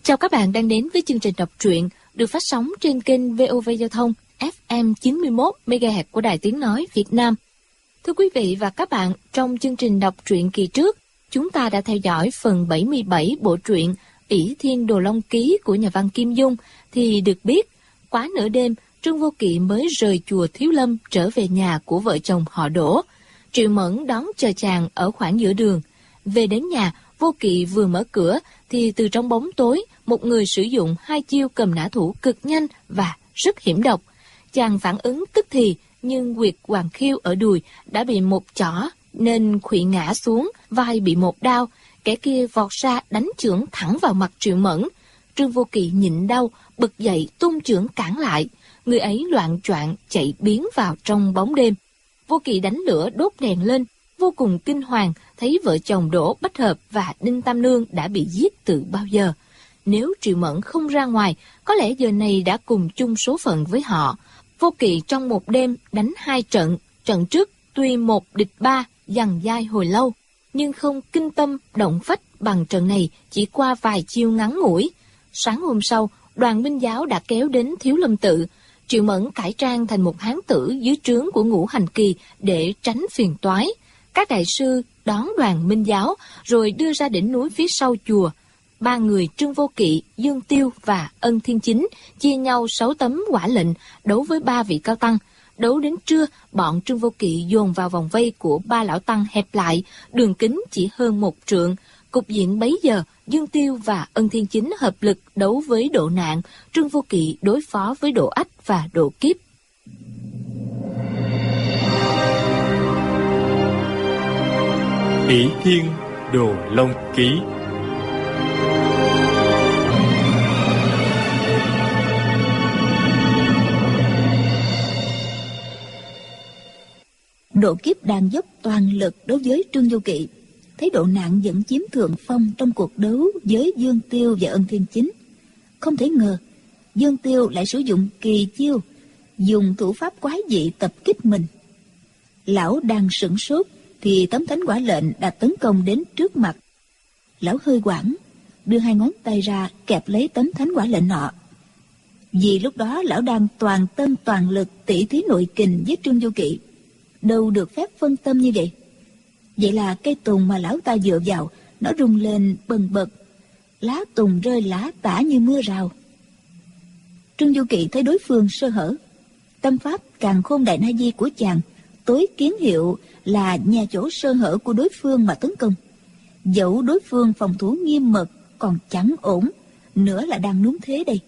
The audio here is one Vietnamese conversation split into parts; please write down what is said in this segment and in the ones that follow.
Chào các bạn đang đến với chương trình đọc truyện được phát sóng trên kênh VOV Giao thông FM 91 MHz của Đài Tiếng nói Việt Nam. Thưa quý vị và các bạn, trong chương trình đọc truyện kỳ trước, chúng ta đã theo dõi phần 77 bộ truyện Ỷ Thiên Đồ Long Ký của nhà văn Kim Dung, thì được biết, quá nửa đêm, Trương Vô Kỵ mới rời chùa Thiếu Lâm trở về nhà của vợ chồng họ Đỗ. Triệu Mẫn đón chờ chàng ở khoảng giữa đường. Về đến nhà, Vô Kỵ vừa mở cửa thì từ trong bóng tối, một người sử dụng 2 chiêu cầm nã thủ cực nhanh và rất hiểm độc. Chàng phản ứng tức thì, nhưng huyệt hoàng khiêu ở đùi đã bị một chỏ nên khuỵu ngã xuống, vai bị một đao. Kẻ kia vọt ra đánh chưởng thẳng vào mặt Triệu Mẫn. Trương Vô Kỵ nhịn đau, bật dậy tung chưởng cản lại. Người ấy loạng choạng chạy biến vào trong bóng đêm. Vô Kỵ đánh lửa đốt đèn lên, vô cùng kinh hoàng thấy vợ chồng Đỗ Bách Hợp và Đinh Tam Nương đã bị giết từ bao giờ. Nếu Triệu Mẫn không ra ngoài, có lẽ giờ này đã cùng chung số phận với họ. Vô Kỵ trong một đêm đánh 2 trận. Trận trước tuy 1 địch 3, dằn dai hồi lâu, nhưng không kinh tâm động phách bằng trận này chỉ qua vài chiêu ngắn ngủi. Sáng hôm sau, đoàn binh giáo đã kéo đến Thiếu Lâm Tự. Triệu Mẫn cải trang thành một hán tử dưới trướng của Ngũ Hành Kỳ để tránh phiền toái. Các đại sư đón đoàn minh giáo rồi đưa ra đỉnh núi phía sau chùa. 3 người Trương Vô Kỵ, Dương Tiêu và Ân Thiên Chính chia nhau 6 tấm quả lệnh đấu với 3 vị cao tăng. Đấu đến trưa, bọn Trương Vô Kỵ dồn vào vòng vây của 3 lão tăng hẹp lại, đường kính chỉ hơn 1 trượng. Cục diện bấy giờ, Dương Tiêu và Ân Thiên Chính hợp lực đấu với Độ Nạn, Trương Vô Kỵ đối phó với Độ Ách và Độ Kiếp. Ỷ Thiên Đồ Long Ký. Độ Kiếp đang dốc toàn lực đối với Trương Vô Kỵ, thấy Độ Nạn vẫn chiếm thượng phong trong cuộc đấu với Dương Tiêu và Ân Thiên Chính. Không thể ngờ Dương Tiêu lại sử dụng kỳ chiêu, dùng thủ pháp quái dị tập kích mình. Lão đang sửng sốt thì tấm thánh quả lệnh đã tấn công đến trước mặt. Lão hơi hoảng, đưa 2 ngón tay ra kẹp lấy tấm thánh quả lệnh nọ. Vì lúc đó lão đang toàn tâm toàn lực tỉ thí nội kình với Trương Vô Kỵ, đâu được phép phân tâm như vậy. Vậy là cây tùng mà lão ta dựa vào, nó rung lên bần bật, lá tùng rơi lá tả như mưa rào. Trương Vô Kỵ thấy đối phương sơ hở, tâm pháp Càn Khôn Đại Na Di của chàng tối kiến hiệu là nhà chỗ sơ hở của đối phương mà tấn công. Dẫu đối phương phòng thủ nghiêm mật còn chẳng ổn, nữa là đang núm thế đây.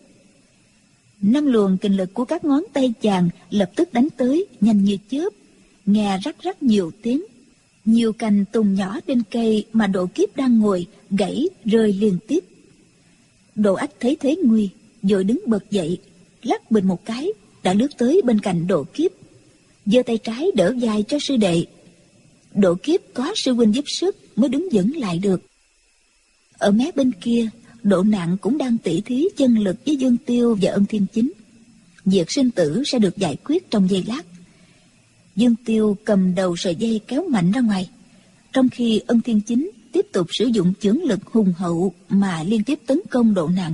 5 luồng kình lực của các ngón tay chàng lập tức đánh tới nhanh như chớp, nghe rắc rắc nhiều tiếng. Nhiều cành tùng nhỏ trên cây mà Độ Kiếp đang ngồi gãy rơi liên tiếp. Độ Ách thấy thế nguy, vội đứng bật dậy, lắc bình một cái đã lướt tới bên cạnh Độ Kiếp, giơ tay trái đỡ vai cho sư đệ. Độ Kiếp có sư huynh giúp sức mới đứng vững lại được. Ở mé bên kia, Độ Nạn cũng đang tỉ thí chân lực với Dương Tiêu và Ân Thiên Chính. Việc sinh tử sẽ được giải quyết trong giây lát. Dương Tiêu cầm đầu sợi dây kéo mạnh ra ngoài, trong khi Ân Thiên Chính tiếp tục sử dụng chưởng lực hùng hậu mà liên tiếp tấn công Độ Nạn.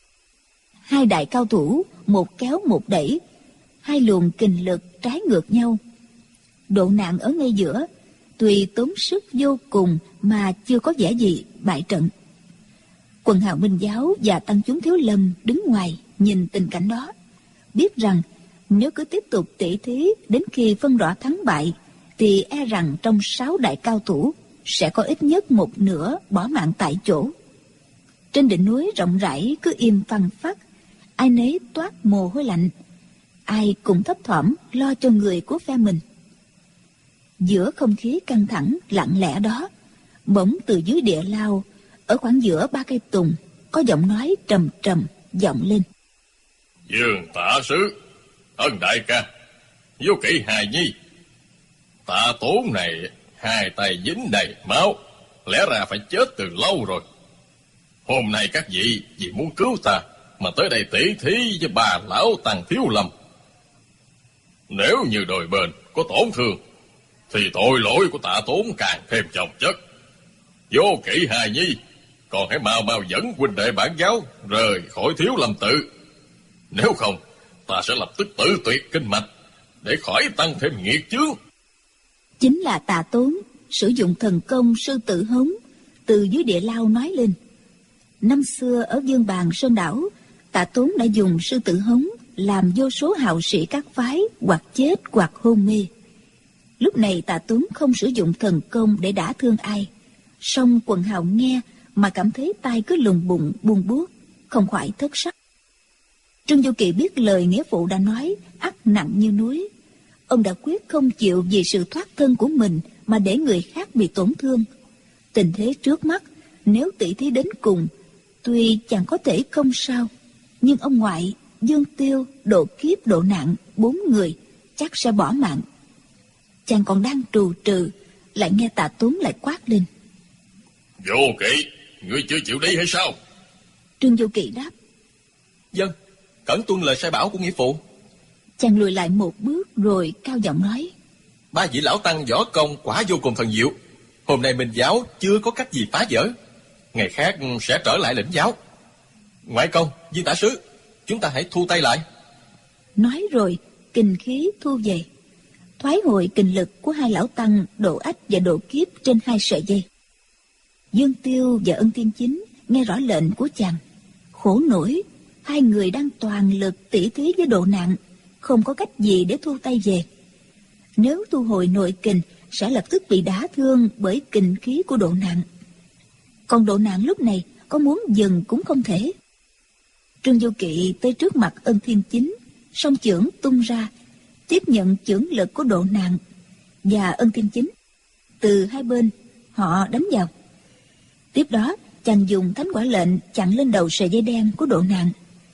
2 đại cao thủ, một kéo một đẩy, 2 luồng kình lực trái ngược nhau. Độ Nạn ở ngay giữa, tuy tốn sức vô cùng mà chưa có vẻ gì bại trận. Quần hào Minh giáo và tăng chúng Thiếu Lâm đứng ngoài nhìn tình cảnh đó, biết rằng nếu cứ tiếp tục tỉ thí đến khi phân rõ thắng bại, thì e rằng trong 6 đại cao thủ sẽ có ít nhất 1/2 bỏ mạng tại chỗ. Trên đỉnh núi rộng rãi cứ im phăng phắc, ai nấy toát mồ hôi lạnh, ai cũng thấp thỏm lo cho người của phe mình. Giữa không khí căng thẳng lặng lẽ đó, bỗng từ dưới địa lao, ở khoảng giữa 3 cây tùng, có giọng nói trầm trầm vọng lên. Dương Tạ Sứ, Ân đại ca, Vô Kỵ hài nhi, Tạ Tốn này 2 tay dính đầy máu, lẽ ra phải chết từ lâu rồi. Hôm nay các vị vì muốn cứu ta mà tới đây tỉ thí với 3 lão tăng Thiếu Lâm. Nếu như đôi bên có tổn thương thì tội lỗi của Tạ Tốn càng thêm chồng chất. Vô Kỵ hài nhi còn hãy mau mau dẫn huynh đệ bản giáo rời khỏi Thiếu Lâm tự. Nếu không, ta sẽ lập tức tự tuyệt kinh mạch, để khỏi tăng thêm nghiệt chướng. Chính là Tạ Tốn sử dụng thần công sư tử hống từ dưới địa lao nói lên. Năm xưa ở Dương Bàn Sơn Đảo, Tạ Tốn đã dùng sư tử hống làm vô số hào sĩ các phái hoặc chết hoặc hôn mê. Lúc này Tạ Tốn không sử dụng thần công để đả thương ai, song quần hào nghe mà cảm thấy tai cứ lùng bùng buồn buốt, không khỏi thất sắc. Trương Du Kỳ biết lời nghĩa phụ đã nói ắt nặng như núi. Ông đã quyết không chịu vì sự thoát thân của mình mà để người khác bị tổn thương. Tình thế trước mắt, nếu tỷ thí đến cùng, tuy chẳng có thể không sao, nhưng ông ngoại, Dương Tiêu, Độ Kiếp, Độ Nạn, 4 người chắc sẽ bỏ mạng. Chàng còn đang trù trừ, lại nghe Tạ Tốn lại quát lên: Vô Kỵ, ngươi chưa chịu đi hay sao? Trương Du Kỳ đáp: Vâng, cẩn tuân lời sai bảo của nghĩa phụ. Chàng lùi lại một bước rồi cao giọng nói: Ba vị lão tăng võ công quả vô cùng thần diệu. Hôm nay Minh giáo chưa có cách gì phá vỡ, ngày khác sẽ trở lại lĩnh giáo. Ngoại công, Viên tả sứ, chúng ta hãy thu tay lại. Nói rồi kình khí thu về, thoái hồi kình lực của hai lão tăng Độ Ách và Độ Kiếp trên 2 sợi dây. Dương Tiêu và Ân Thiên Chính nghe rõ lệnh của chàng, khổ nổi. Hai người đang toàn lực tỉ thí với Độ Nạn, không có cách gì để thu tay về. Nếu thu hồi nội kình sẽ lập tức bị đả thương bởi kình khí của Độ Nạn. Còn Độ Nạn lúc này có muốn dừng cũng không thể. Trương Du Kỵ tới trước mặt Ân Thiên Chính, song chưởng tung ra, tiếp nhận chưởng lực của Độ Nạn và Ân Thiên Chính. Từ hai bên họ đánh vào. Tiếp đó chàng dùng thánh quả lệnh chặn lên đầu sợi dây đen của Độ Nạn.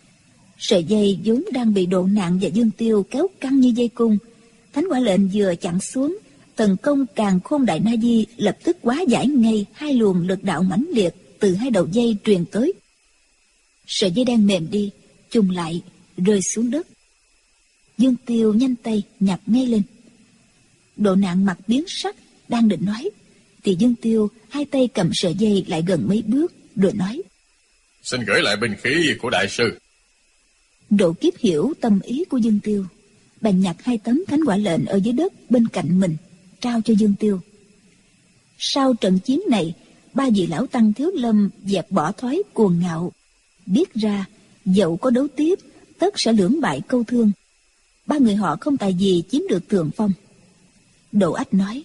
Sợi dây vốn đang bị Độ Nạn và Dương Tiêu kéo căng như dây cung. Thánh quả lệnh vừa chặn xuống, thần công Càn Khôn Đại Na Di lập tức hóa giải ngay hai luồng lực đạo mãnh liệt từ hai đầu dây truyền tới. Sợi dây đen mềm đi, chùng lại, rơi xuống đất. Dương Tiêu nhanh tay nhặt ngay lên. Độ Nạn mặt biến sắc, đang định nói, thì Dương Tiêu hai tay cầm sợi dây lại gần mấy bước, rồi nói: Xin gửi lại binh khí của đại sư. Độ Kiếp hiểu tâm ý của Dương Tiêu, bèn nhặt 2 tấm thánh quả lệnh ở dưới đất bên cạnh mình, trao cho Dương Tiêu. Sau trận chiến này, 3 vị lão tăng Thiếu Lâm dẹp bỏ thói cuồng ngạo, biết ra dẫu có đấu tiếp, tất sẽ lưỡng bại câu thương. 3 người họ không tài gì chiếm được thượng phong. Độ Ách nói: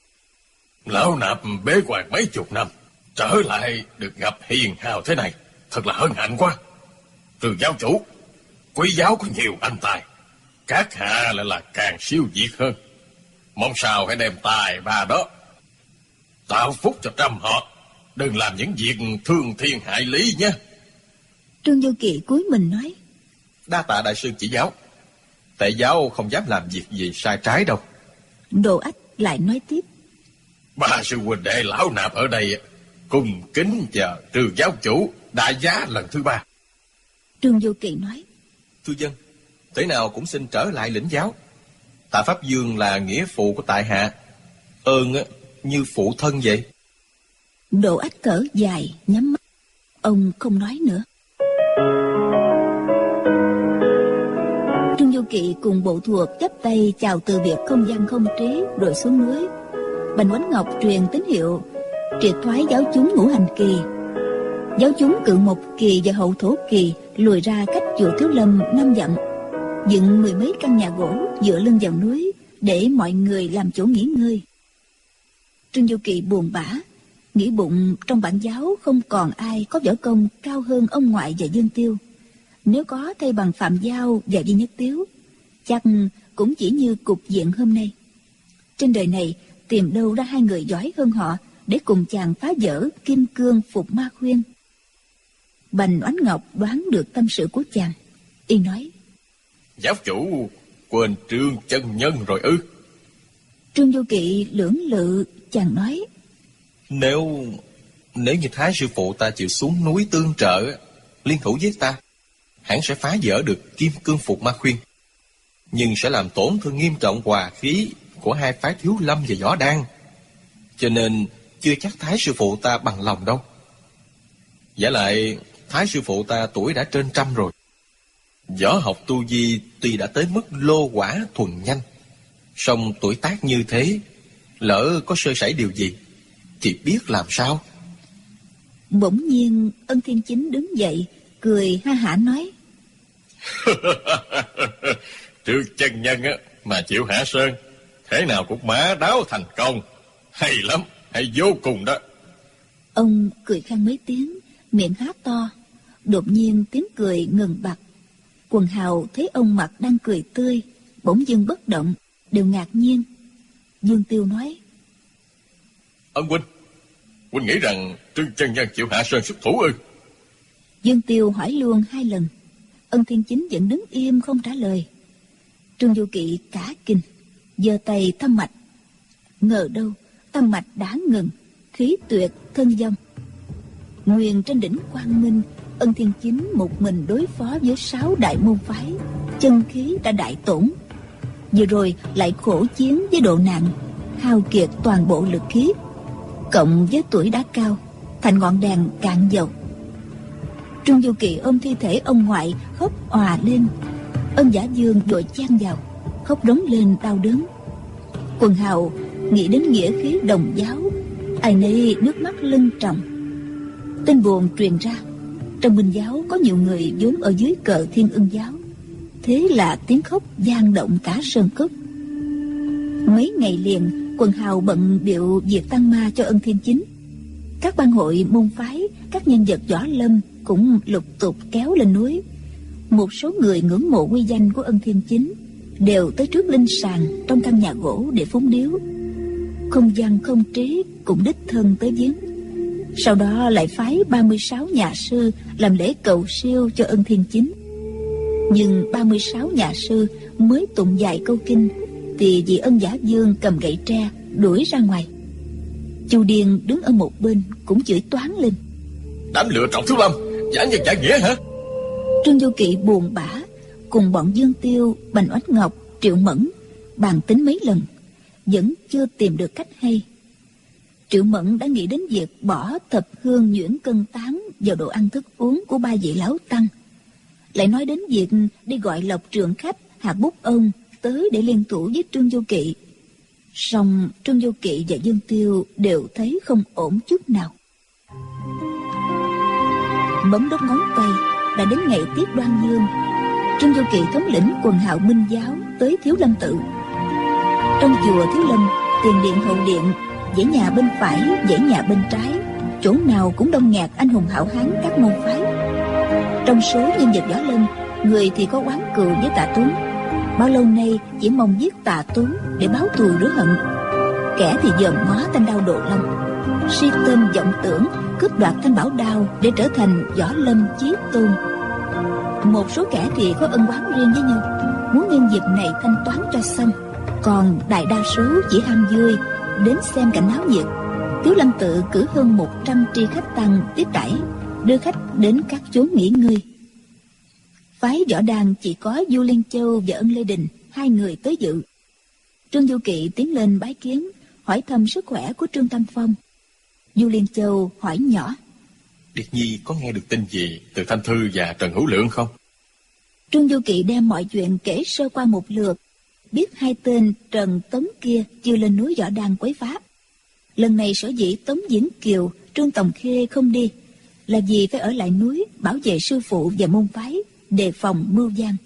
Lão nạp bế quan mấy chục năm, trở lại được gặp hiền hào thế này, thật là hân hạnh quá. Từ giáo chủ, quý giáo có nhiều anh tài, các hạ lại là càng siêu việt hơn. Mong sao hãy đem tài ba đó tạo phúc cho trăm họ, đừng làm những việc thương thiên hại lý nhé. Trương Du Kỵ cúi mình nói: Đa tạ đại sư chỉ giáo. Tệ giáo không dám làm việc gì sai trái đâu. Độ Ách lại nói tiếp: 3 sư huynh đệ lão nạp ở đây cùng kính chờ Trừ giáo chủ đại giá lần thứ 3. Trương Du Kỵ nói: Thưa dân, thế nào cũng xin trở lại lĩnh giáo. Tạ Pháp Dương là nghĩa phụ của tại hạ, ơn như phụ thân vậy. Độ Ách thở dài, nhắm mắt. Ông không nói nữa. Trương Du Kỵ cùng bộ thuộc chắp tay chào từ biệt không gian không trí, rồi xuống núi. Bành Oánh Ngọc truyền tín hiệu triệt thoái giáo chúng Ngũ Hành Kỳ. Giáo chúng Cự Mộc Kỳ và Hậu Thổ Kỳ lùi ra cách chùa Thiếu Lâm 5 dặm, dựng 10 mấy căn nhà gỗ dựa lưng vào núi để mọi người làm chỗ nghỉ ngơi. Trương Du Kỵ buồn bã, nghĩ bụng trong bản giáo không còn ai có võ công cao hơn ông ngoại và Dương Tiêu. Nếu có thay bằng Phạm Giao và Duy Nhất Tiếu, chắc cũng chỉ như cục diện hôm nay. Trên đời này tìm đâu ra 2 người giỏi hơn họ để cùng chàng phá vỡ Kim Cương Phục Ma Khuyên. Bành Oánh Ngọc đoán được tâm sự của chàng, y nói: Giáo chủ quên Trương chân nhân rồi ư? Trương Du Kỵ lưỡng lự, chàng nói: Nếu như Thái sư phụ ta chịu xuống núi tương trợ, liên thủ với ta, hẳn sẽ phá vỡ được Kim Cương Phục Ma Khuyên, nhưng sẽ làm tổn thương nghiêm trọng hòa khí của 2 phái Thiếu Lâm và Võ Đan, cho nên chưa chắc Thái sư phụ ta bằng lòng đâu. Giả lại Thái sư phụ ta tuổi đã trên 100 rồi. Võ học tu vi tuy đã tới mức lô quả thuần nhanh, song tuổi tác như thế, lỡ có sơ sẩy điều gì thì biết làm sao. Bỗng nhiên Ân Thiên Chính đứng dậy, cười ha hả nói: Trương chân nhân á mà chịu hạ sơn, thế nào cũng mã đáo thành công. Hay lắm, hay vô cùng đó. Ông cười khan mấy tiếng, miệng há to. Đột nhiên tiếng cười ngừng bặt. Quần hào thấy ông mặt đang cười tươi, bỗng dưng bất động, đều ngạc nhiên. Dương Tiêu nói: Ân huynh nghĩ rằng Trương chân nhân chịu hạ sơn xuất thủ ư? Dương Tiêu hỏi luôn 2 lần. Ân Thiên Chính vẫn đứng im không trả lời. Trương Du Kỵ cả kinh, giơ tay thăm mạch. Ngờ đâu tâm mạch đã ngừng, khí tuyệt thân vong. Nguyên trên đỉnh Quang Minh, Ân Thiên Chính một mình đối phó với 6 đại môn phái, chân khí đã đại tổn. Vừa rồi lại khổ chiến với độ nặng, hao kiệt toàn bộ lực khí, cộng với tuổi đã cao, thành ngọn đèn cạn dầu. Trương Du Kỵ ôm thi thể ông ngoại khóc òa lên. Ân Giả Dương vội chen vào, khóc rống lên đau đớn. Quần hào nghĩ đến nghĩa khí đồng giáo, ai nấy nước mắt lưng tròng. Tin buồn truyền ra, trong Minh giáo có nhiều người vốn ở dưới cờ Thiên Ưng giáo. Thế là tiếng khóc vang động cả sơn cốc. Mấy ngày liền, quần hào bận bịu việc tăng ma cho Ân Thiên Chính. Các ban hội môn phái, các nhân vật võ lâm cũng lục tục kéo lên núi. Một số người ngưỡng mộ uy danh của Ân Thiên Chính đều tới trước linh sàng trong căn nhà gỗ để phúng điếu. Không văn không trí cũng đích thân tới viếng. Sau đó lại phái 36 nhà sư làm lễ cầu siêu cho Ân Thiên Chính. Nhưng 36 nhà sư mới tụng vài câu kinh thì vị Ân Giả Dương cầm gậy tre đuổi ra ngoài. Chu Điền đứng ở một bên cũng chửi toán lên: Đám lựa trọng Thiếu Lâm, giả nhân giả nghĩa hả? Trương Du Kỵ buồn bã, cùng bọn Dương Tiêu, Bành Oách Ngọc, Triệu Mẫn bàn tính mấy lần, vẫn chưa tìm được cách hay. Triệu Mẫn đã nghĩ đến việc bỏ thập hương nhuyễn cân tán vào đồ ăn thức uống của 3 vị lão tăng, lại nói đến việc đi gọi Lộc Trượng Khách, Hạc Bút Ông tới để liên thủ với Trương Du Kỵ. Song Trương Du Kỵ và Dương Tiêu đều thấy không ổn chút nào. Bấm đốt ngón tay, đã đến ngày tiết Đoan Dương. Trương Du Kỵ thống lĩnh quần hào Minh giáo tới Thiếu Lâm tự. Trong chùa Thiếu Lâm, tiền điện hậu điện, dãy nhà bên phải, dãy nhà bên trái, chỗ nào cũng đông nghẹt anh hùng hảo hán các môn phái. Trong số nhân vật võ lâm, người thì có oán cừu với Tạ Tuấn, bao lâu nay chỉ mong giết Tạ Tuấn để báo thù rửa hận. Kẻ thì dòm ngó thanh đao Độ Long, si tâm vọng tưởng cướp đoạt thanh bảo đao để trở thành võ lâm chí tôn. Một số kẻ thì có ân oán riêng với nhau, muốn nhân dịp này thanh toán cho xong. Còn đại đa số chỉ ham vui, đến xem cảnh náo nhiệt. Thiếu Lâm tự cử hơn 100 tri khách tăng tiếp đãi, đưa khách đến các chốn nghỉ ngơi. Phái Võ Đàn chỉ có Du Liên Châu và Ân Lê Đình 2 người tới dự. Trương Du Kỵ tiến lên bái kiến, hỏi thăm sức khỏe của Trương Tam Phong. Du Liên Châu hỏi nhỏ: Điệt Nhi có nghe được tin gì từ Thanh Thư và Trần Hữu Lượng không? Trương Du Kỵ đem mọi chuyện kể sơ qua một lượt, biết 2 tên Trần Tống kia chưa lên núi Võ Đàn quấy phá. Lần này sở dĩ Tống Diễn Kiều, Trương Tòng Khê không đi là vì phải ở lại núi bảo vệ sư phụ và môn phái, đề phòng mưu gian.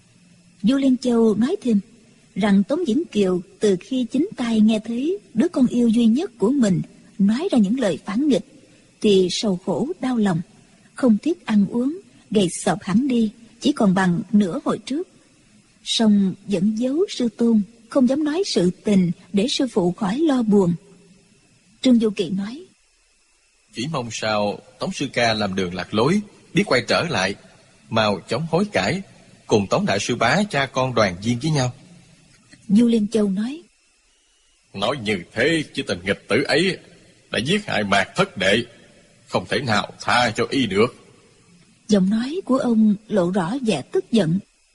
Du Liên Châu nói thêm rằng Tống Diễn Kiều từ khi chính tai nghe thấy đứa con yêu duy nhất của mình nói ra những lời phản nghịch thì sầu khổ đau lòng, không tiếc ăn uống, gầy sọp hẳn đi, chỉ còn bằng nửa hồi trước. Song vẫn giấu sư tôn, không dám nói sự tình để sư phụ khỏi lo buồn. Trương Du Kỵ nói: Chỉ mong sao Tống sư ca làm đường lạc lối, biết quay trở lại, mau chóng hối cải, cùng Tống đại sư bá cha con đoàn viên với nhau. Du Liên Châu nói: Nói như thế chứ tình nghịch tử ấy đã giết hại Mạc thất đệ, không thể nào tha cho y được. Giọng nói của ông lộ rõ vẻ tức giận.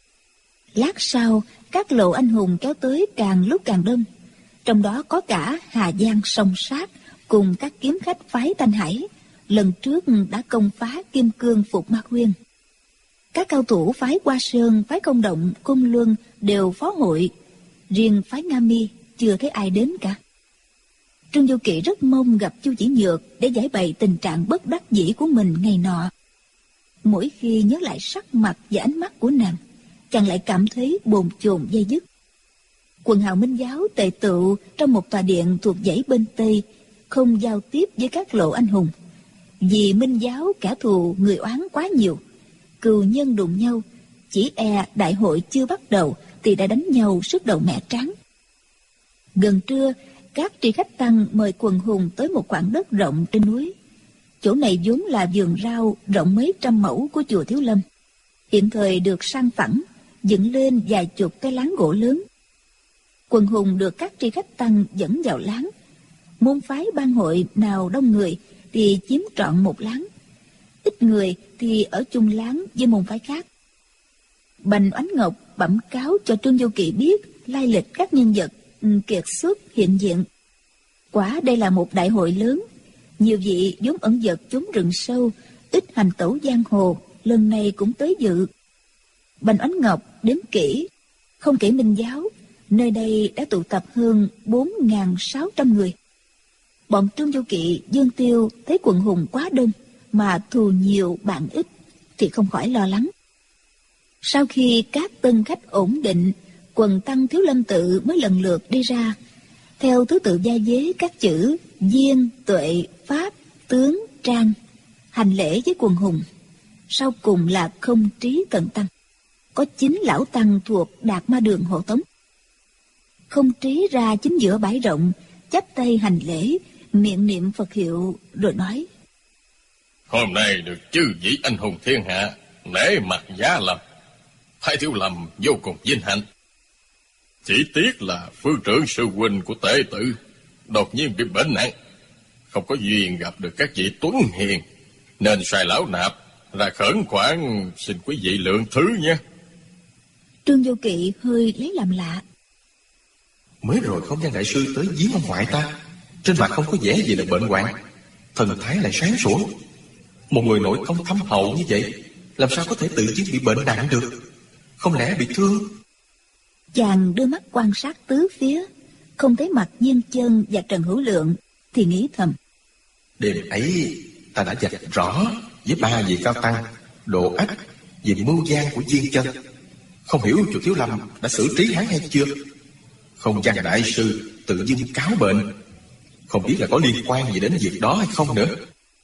Lát sau, các lộ anh hùng kéo tới càng lúc càng đông, trong đó có cả Hà Giang Song Sát cùng các kiếm khách phái Thanh Hải, lần trước đã công phá Kim Cương Phục Ma Khuyên. Các cao thủ phái Hoa Sơn, phái Công Động, Côn Luân đều phó hội, riêng phái Nga Mi chưa thấy ai đến cả. Trương Du Kỵ rất mong gặp Chu Chỉ Nhược để giải bày tình trạng bất đắc dĩ của mình ngày nọ. Mỗi khi nhớ lại sắc mặt và ánh mắt của nàng, chàng lại cảm thấy bồn chồn dây dứt. Quần hào Minh giáo tề tựu trong một tòa điện thuộc dãy bên Tây, không giao tiếp với các lộ anh hùng. Vì Minh giáo kẻ thù người oán quá nhiều, cừu nhân đụng nhau, chỉ đại hội chưa bắt đầu thì đã đánh nhau sức đầu mẻ trắng. Gần trưa, các tri khách tăng mời quần hùng tới một khoảng đất rộng trên núi. Chỗ này vốn là vườn rau rộng mấy trăm mẫu của chùa Thiếu Lâm, hiện thời được san phẳng, dựng lên vài chục cái láng gỗ lớn. Quần hùng được các tri khách tăng dẫn vào láng. Môn phái ban hội nào đông người thì chiếm trọn một láng, ít người thì ở chung láng với môn phái khác. Bành Oánh Ngọc bẩm cáo cho Trương Du Kỵ biết lai lịch các nhân vật kiệt xuất hiện diện. Quả đây là một đại hội lớn, nhiều vị vốn ẩn dật chốn rừng sâu, ít hành tẩu giang hồ, lần này cũng tới dự. Bành Oánh Ngọc đếm kỹ, không kể Minh giáo, nơi đây đã tụ tập hơn 4.600 người. Bọn Trương Du Kỵ, Dương Tiêu thấy quần hùng quá đông mà thù nhiều bạn ít thì không khỏi lo lắng. Sau khi các tân khách ổn định, quần tăng Thiếu Lâm tự mới lần lượt đi ra, theo thứ tự gia vế các chữ Viên, Tuệ, Pháp, Tướng, Trang, hành lễ với quần hùng. Sau cùng là Không Trí Cận Tăng, có 9 lão tăng thuộc Đạt Ma Đường hộ tống. Không Trí ra chính giữa bãi rộng, chắp tay hành lễ, miệng niệm Phật hiệu rồi nói: Hôm nay được chư vị anh hùng thiên hạ nể mặt giá lâm, Thái Thiếu Lâm vô cùng vinh hạnh. Chỉ tiếc là phương trưởng sư huynh của Tề Tự đột nhiên bị bệnh nặng, không có duyên gặp được các vị tuấn hiền, nên sai lão nạp ra khẩn khoản xin quý vị lượng thứ nha. Trương Du Kỵ hơi lấy làm lạ. Mới rồi không gian đại sư tới giếng ông ngoại ta, trên mặt không có vẻ gì là bệnh hoạn, thần thái lại sáng sủa. Một người nội công thâm hậu như vậy, làm sao có thể tự nhiên bị bệnh nặng được? Không lẽ bị thương? Chàng đưa mắt quan sát tứ phía, không thấy mặt Diên Chân và Trần Hữu Lượng thì nghĩ thầm: Đêm ấy ta đã dạch rõ với 3 vị cao tăng Độ Ách về mưu gian của Diên Chân. Không hiểu chùa Thiếu Lâm đã xử trí hắn hay chưa? Không gian đại sư tự dưng cáo bệnh, không biết là có liên quan gì đến việc đó hay không nữa.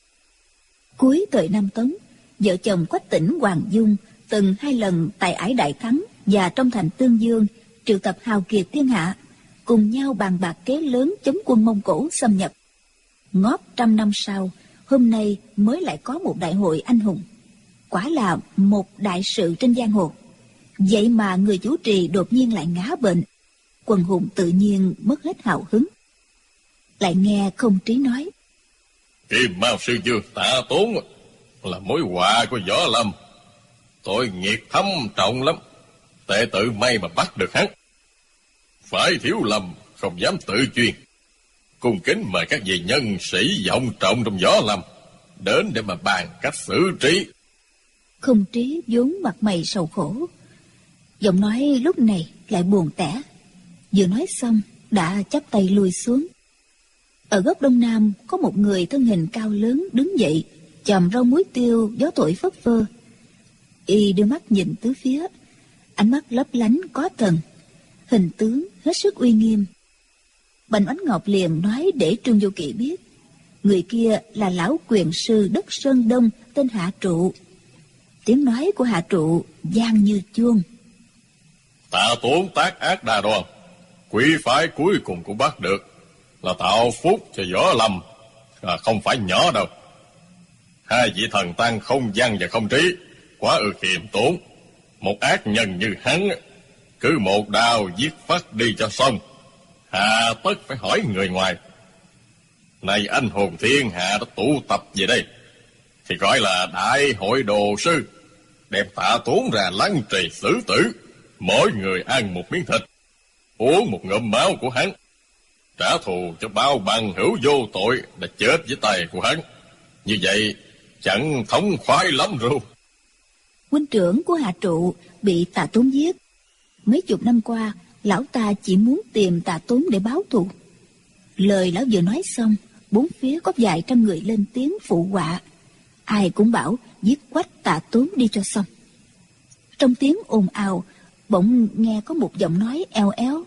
Cuối thời Nam Tống, vợ chồng Quách Tĩnh, Hoàng Dung từng 2 lần tại ải Đại Thắng và trong thành Tương Dương triệu tập hào kiệt thiên hạ, cùng nhau bàn bạc kế lớn chống quân Mông Cổ xâm nhập. Ngót 100 năm sau, hôm nay mới lại có một đại hội anh hùng. Quả là một đại sự trên giang hồ. Vậy mà người chủ trì đột nhiên lại ngã bệnh, quần hùng tự nhiên mất hết hào hứng. Lại nghe Không Trí nói: Kim Mao sư dương Tạ Tốn là mối họa của Võ Lâm, tội nghiệp thâm trọng lắm. Tề Tự may mà bắt được hắn. Phải Thiếu Lâm không dám tự chuyên, cung kính mời các vị nhân sĩ vọng trọng trong Võ Lâm đến để mà bàn cách xử trí. Không Trí vốn mặt mày sầu khổ, giọng nói lúc này lại buồn tẻ. Vừa nói xong đã chắp tay lui xuống. Ở góc đông nam có một người thân hình cao lớn đứng dậy, chòm rau muối tiêu gió thổi phất phơ. Y đưa mắt nhìn tứ phía, ánh mắt lấp lánh có thần, hình tướng hết sức uy nghiêm. Bành Oánh Ngọc liền nói để Trương Du Kỵ biết, người kia là lão quyền sư đất Sơn Đông tên Hạ Trụ. Tiếng nói của Hạ Trụ vang như chuông: Tạ Tốn tác ác đa đoan, quý phái cuối cùng cũng bắt được, là tạo phúc cho Võ Lâm, không phải nhỏ đâu. 2 vị thần tăng Không Văn và Không Trí quá khiêm tốn. Một ác nhân như hắn cứ một đao giết phát đi cho xong, hà tất phải hỏi người ngoài. Này anh hùng thiên hạ đã tụ tập về đây thì gọi là đại hội đồ sư, đem Tạ Tốn ra lăng trì xử tử. Mỗi người ăn một miếng thịt, uống một ngụm máu của hắn, trả thù cho bao bằng hữu vô tội đã chết với tay của hắn. Như vậy chẳng thống khoái lắm rồi. Huynh trưởng của Hạ Trụ bị Tạ Tốn giết. Mấy chục năm qua, lão ta chỉ muốn tìm Tạ Tốn để báo thù. Lời lão vừa nói xong, bốn phía có vài trăm người lên tiếng phụ họa. Ai cũng bảo giết quách Tạ Tốn đi cho xong. Trong tiếng ồn ào, bỗng nghe có một giọng nói eo éo.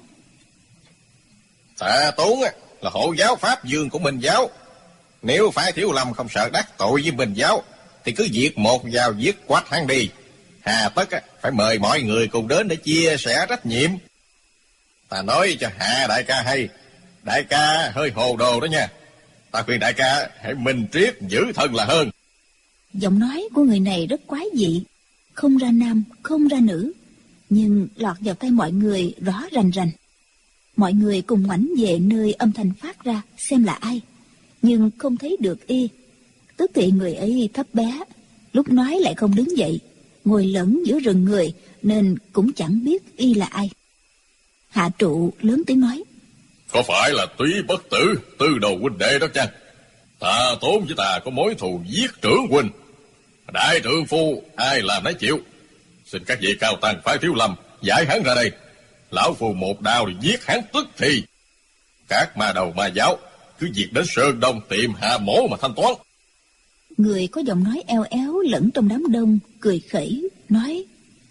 Tạ Tốn là hộ giáo pháp dương của Minh giáo. Nếu Phái Thiếu Lâm không sợ đắc tội với Minh giáo, thì cứ việc một vào giết quách hắn đi. Hà tất phải mời mọi người cùng đến để chia sẻ trách nhiệm. Ta nói cho Hạ đại ca hay, đại ca hơi hồ đồ đó nha. Ta khuyên đại ca hãy minh triết giữ thân là hơn. Giọng nói của người này rất quái dị, không ra nam, không ra nữ, nhưng lọt vào tay mọi người rõ rành rành. Mọi người cùng ngoảnh về nơi âm thanh phát ra xem là ai, nhưng không thấy được y. Tức thì người ấy thấp bé, lúc nói lại không đứng dậy, ngồi lẫn giữa rừng người nên cũng chẳng biết y là ai. Hạ Trụ lớn tiếng nói: Có phải là Túy Bất Tử, Tư Đồ huynh đệ đó chăng? Tạ Tốn với ta có mối thù giết trưởng huynh. Đại trượng phu ai làm nấy chịu. Xin các vị cao tăng Phái Thiếu Lâm giải hắn ra đây. Lão phu một đao giết hắn tức thì. Các ma đầu ma giáo cứ việc đến Sơn Đông tìm Hạ Mỗ mà thanh toán. Người có giọng nói eo éo lẫn trong đám đông cười khẩy nói: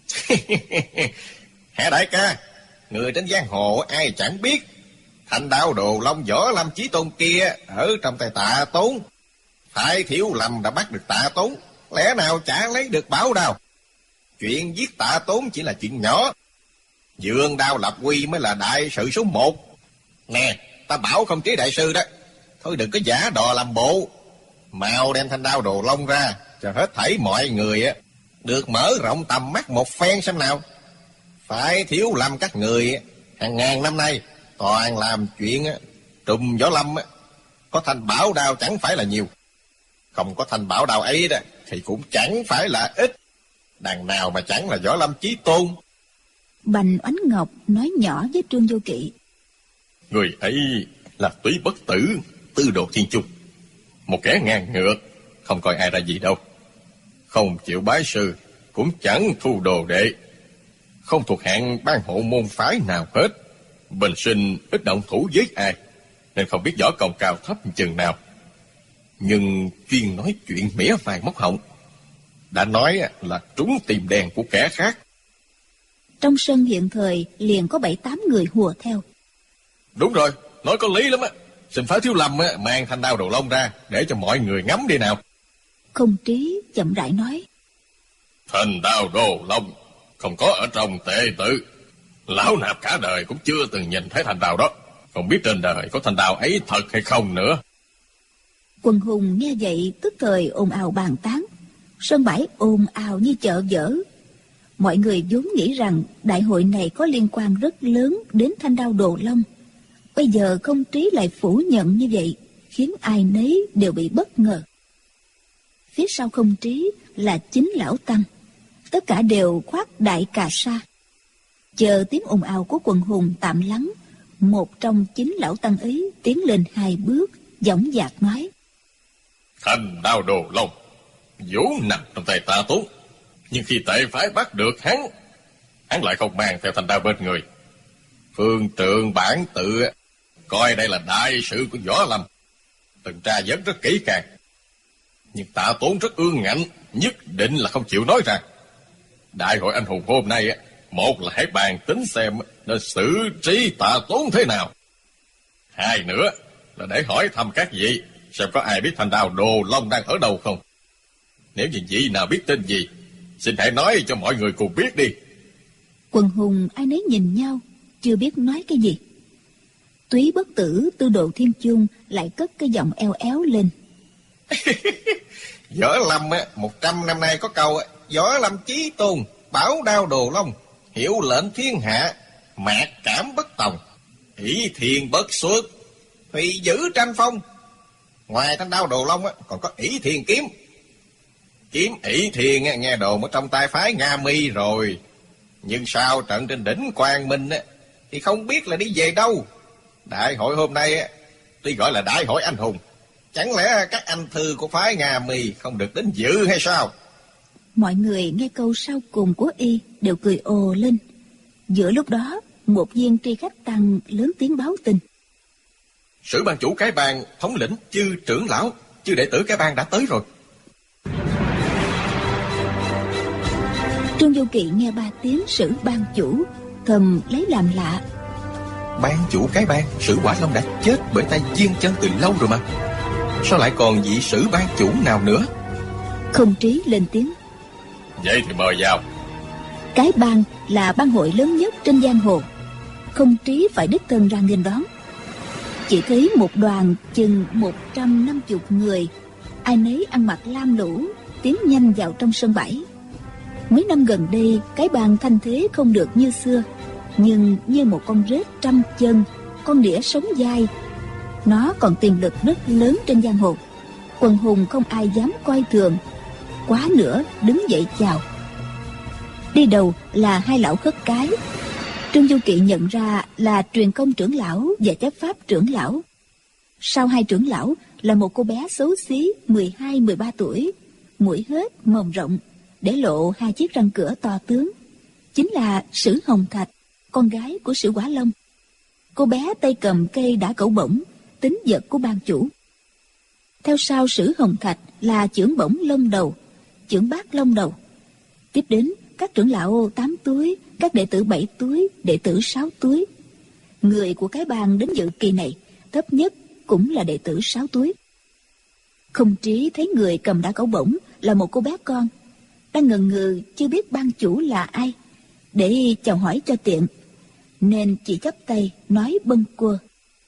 Hạ đại ca, người trên giang hồ ai chẳng biết. Thanh đao Đồ Long Võ Lâm Chí Tôn kia ở trong tay Tạ Tốn. Phái Thiếu Lâm đã bắt được Tạ Tốn, lẽ nào chả lấy được bảo đao. Chuyện giết Tạ Tốn chỉ là chuyện nhỏ. Dương đao lập quy mới là đại sự số 1. Nè, ta bảo không trí đại sư đó. Thôi đừng có giả đò làm bộ. Mau đem thanh đao Đồ Long ra, cho hết thảy mọi người được mở rộng tầm mắt một phen xem nào. Phải Thiếu Lâm các người hàng ngàn năm nay toàn làm chuyện trùm võ lâm, có thanh bảo đao chẳng phải là nhiều. Không có thanh bảo đao ấy đó thì cũng chẳng phải là ít. Đằng nào mà chẳng là võ lâm chí tôn. Bành Oánh Ngọc nói nhỏ với Trương Vô Kỵ: Người ấy là Túy Bất Tử, Tư Đồ Thiên Chung. Một kẻ ngang ngược, không coi ai ra gì đâu. Không chịu bái sư, cũng chẳng thu đồ đệ. Không thuộc hạng ban hộ môn phái nào hết. Bình sinh ít động thủ với ai, nên không biết võ công cao thấp chừng nào. Nhưng chuyên nói chuyện mỉa mai móc họng. Đã nói là trúng tìm đèn của kẻ khác. Trong sân hiện thời liền có 7-8 người hùa theo. Đúng rồi, nói có lý lắm á. Xin Phái Thiếu Lâm mang thanh đao Đồ Long ra để cho mọi người ngắm đi nào. Không Trí chậm rãi nói: Thanh đao Đồ Long không có ở trong tệ tự. Lão nạp cả đời cũng chưa từng nhìn thấy thanh đao đó. Không biết trên đời có thanh đao ấy thật hay không nữa. Quần hùng nghe vậy tức thời ồn ào bàn tán. Sân bãi ồn ào như chợ dở. Mọi người vốn nghĩ rằng đại hội này có liên quan rất lớn đến thanh đao Đồ Long. Bây giờ Không Trí lại phủ nhận như vậy, khiến ai nấy đều bị bất ngờ. Phía sau Không Trí là 9 lão tăng. Tất cả đều khoác đại cà sa. Chờ tiếng ồn ào của quần hùng tạm lắng, một trong 9 lão tăng ấy tiến lên 2 bước, dõng dạc nói: Thanh đao Đồ Long vốn nằm trong tay Tạ Tốn, nhưng khi tệ phái bắt được hắn lại không mang theo thanh đao bên người. Phương Trượng bản tự coi đây là đại sự của võ lâm, từng tra vấn rất kỹ càng. Nhưng Tạ Tốn rất ương ngạnh, nhất định là không chịu nói ra. Đại hội anh hùng hôm nay, một là hãy bàn tính xem nên xử trí Tạ Tốn thế nào. Hai nữa là để hỏi thăm các vị xem có ai biết thanh đao Đồ Long đang ở đâu không. Nếu như vị nào biết tên gì, xin hãy nói cho mọi người cùng biết đi. Quần hùng ai nấy nhìn nhau, chưa biết nói cái gì. Túy Bất Tử, Tư Đồ Thiên Chung lại cất cái giọng eo éo lên: Võ lâm 100 năm nay có câu võ lâm chí tôn, bảo đao Đồ Long, hiệu lệnh thiên hạ, mạc cảm bất tòng, ỷ thiền bất xuất, thì giữ tranh phong. Ngoài thanh đao Đồ Long còn có ỷ thiền kiếm. Kiếm ỷ thiền nghe đồn ở trong tay phái Nga Mi rồi. Nhưng sau trận trên đỉnh Quang Minh thì không biết là đi về đâu. Đại hội hôm nay tuy gọi là đại hội anh hùng, Chẳng lẽ các anh thư của phái Nga Mi không được đến dự hay sao? Mọi người nghe câu sau cùng của y đều cười ồ lên. Giữa lúc đó, một viên tri khách tăng lớn tiếng báo tin. Sử ban chủ cái bang, thống lĩnh chư trưởng lão, chư đệ tử cái bang đã tới rồi. Trương Du Kỵ nghe 3 tiếng sử ban chủ, thầm lấy làm lạ. Ban chủ cái bang Sử Quả Long đã chết bởi tay Diên Chân từ lâu rồi mà, sao lại còn vị sử ban chủ nào nữa? Không Trí lên tiếng. Vậy thì mời vào. Cái bang là bang hội lớn nhất trên giang hồ, Không Trí phải đích thân ra nghênh đón. Chỉ thấy một đoàn chừng 150 người, ai nấy ăn mặc lam lũ, tiến nhanh vào trong sân bãi. Mấy năm gần đây, cái bang thanh thế không được như xưa, nhưng như một con rết trăm chân, con đĩa sống dai. Nó còn tiềm lực rất lớn trên giang hồ, quần hùng không ai dám coi thường. Quá nữa đứng dậy chào. Đi đầu là 2 lão khất cái. Trương Du Kỵ nhận ra là Truyền Công trưởng lão và Chấp Pháp trưởng lão. Sau 2 trưởng lão là một cô bé xấu xí 12-13 tuổi, mũi hết mồm rộng, để lộ 2 chiếc răng cửa to tướng. Chính là Sử Hồng Thạch, con gái của Sử Quả Long. Cô bé tay cầm cây đả cẩu bổng, tín vật của ban chủ. Theo sau Sử Hồng Thạch là chưởng bổng Long Đầu, chưởng bát Long Đầu. Tiếp đến các trưởng lão 8 túi, các đệ tử 7 túi, đệ tử 6 túi. Người của cái bang đến dự kỳ này thấp nhất cũng là đệ tử 6 túi. Không Trí thấy người cầm đả cẩu bổng là một cô bé con, đang ngần ngừ chưa biết ban chủ là ai, để chào hỏi cho tiện, nên chỉ chắp tay nói bâng quơ.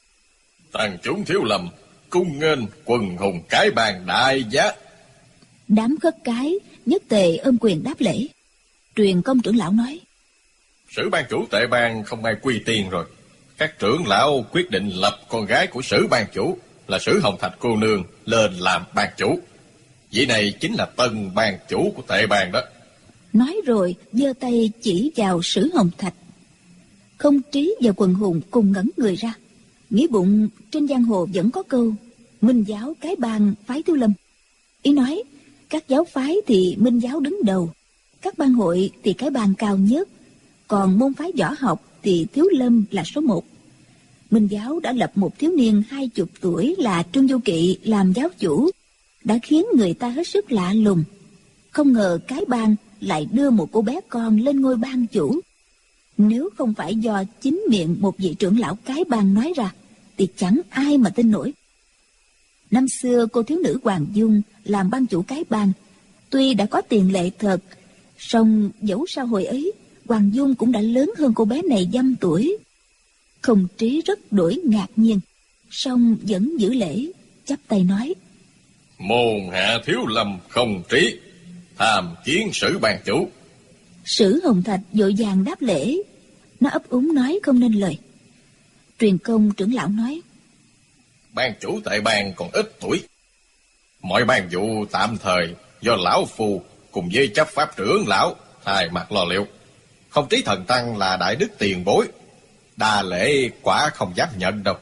Tàn chúng Thiếu Lâm cung nghênh quần hùng cái bang đại giá. Đám khất cái nhất tề ôm quyền đáp lễ. Truyền Công trưởng lão nói. Sử ban chủ tệ bang không ai quy tiền rồi. Các trưởng lão quyết định lập con gái của Sử ban chủ là Sử Hồng Thạch cô nương lên làm ban chủ. Vị này chính là tân ban chủ của tệ bang đó. Nói rồi giơ tay chỉ vào Sử Hồng Thạch. Không Trí và quần hùng cùng ngẩn người ra, nghĩ bụng trên giang hồ vẫn có câu minh giáo cái bang phái Thiếu Lâm. Ý nói các giáo phái thì minh giáo đứng đầu, các bang hội thì cái bang cao nhất, còn môn phái võ học thì Thiếu Lâm là số 1. Minh giáo đã lập một thiếu niên 20 tuổi là Trương Du Kỵ làm giáo chủ, đã khiến người ta hết sức lạ lùng. Không ngờ cái bang lại đưa một cô bé con lên ngôi bang chủ. Nếu không phải do chính miệng một vị trưởng lão cái bang nói ra, thì chẳng ai mà tin nổi. Năm xưa cô thiếu nữ Hoàng Dung làm ban chủ cái bang, tuy đã có tiền lệ thật, song dẫu sao hồi ấy Hoàng Dung cũng đã lớn hơn cô bé này dăm tuổi. Không Trí rất đổi ngạc nhiên, song vẫn giữ lễ, chắp tay nói. Môn hạ Thiếu Lâm Không Trí tham kiến Sử ban chủ. Sử Hồng Thạch vội vàng đáp lễ, nó ấp úng nói không nên lời. Truyền Công trưởng lão nói. Ban chủ tại bang còn ít tuổi, mọi ban vụ tạm thời do lão phu cùng với Chấp Pháp trưởng lão thay mặt lo liệu. Không Trí thần tăng là đại đức tiền bối, đa lễ quả không dám nhận đâu.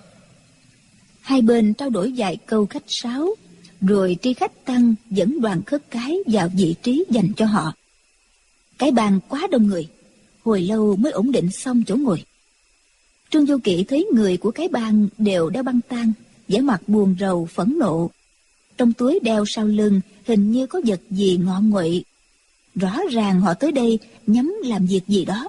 Hai bên trao đổi vài câu khách sáo, rồi tri khách tăng dẫn đoàn khất cái vào vị trí dành cho họ. Cái bàn quá đông người, hồi lâu mới ổn định xong chỗ ngồi. Trương Du Kỵ thấy người của cái bang đều đeo băng tang, vẻ mặt buồn rầu phẫn nộ. Trong túi đeo sau lưng hình như có vật gì ngọ nguậy. Rõ ràng họ tới đây nhắm làm việc gì đó.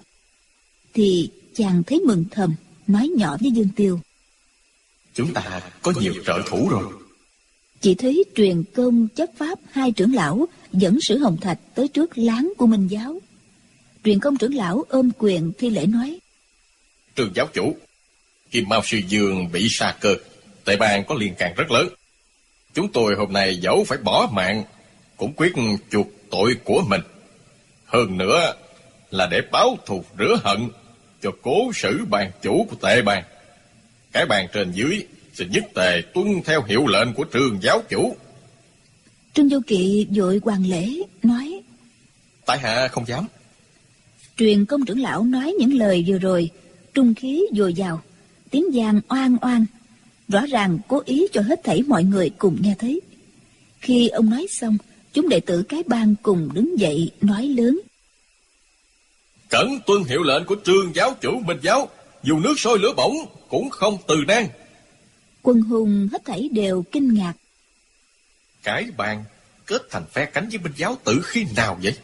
Thì chàng thấy mừng thầm, nói nhỏ với Dương Tiêu. Chúng ta có nhiều trợ thủ rồi. Chỉ thấy Truyền Công, Chấp Pháp 2 trưởng lão dẫn Sử Hồng Thạch tới trước láng của Minh giáo. Truyền Công trưởng lão ôm quyền thi lễ nói. Trương giáo chủ, Kim Mao Sư Dương bị sa cơ, tệ bang có liên can rất lớn. Chúng tôi hôm nay dẫu phải bỏ mạng, cũng quyết chuộc tội của mình. Hơn nữa là để báo thù rửa hận cho cố Sử ban chủ của tệ bang. Cái bang trên dưới xin nhất tề tuân theo hiệu lệnh của Trương giáo chủ. Trương Du Kỵ vội hoàn lễ nói. Tại hạ không dám. Truyền Công trưởng lão nói những lời vừa rồi, trung khí dồi dào, tiếng vang oang oang. rõ ràng cố ý cho hết thảy mọi người cùng nghe thấy. Khi ông nói xong, chúng đệ tử cái bang cùng đứng dậy nói lớn: Cẩn tuân hiệu lệnh của Trương giáo chủ Minh giáo, dù nước sôi lửa bỏng cũng không từ nan. Quân hùng hết thảy đều kinh ngạc. Cái bang kết thành phe cánh với Minh giáo từ khi nào vậy?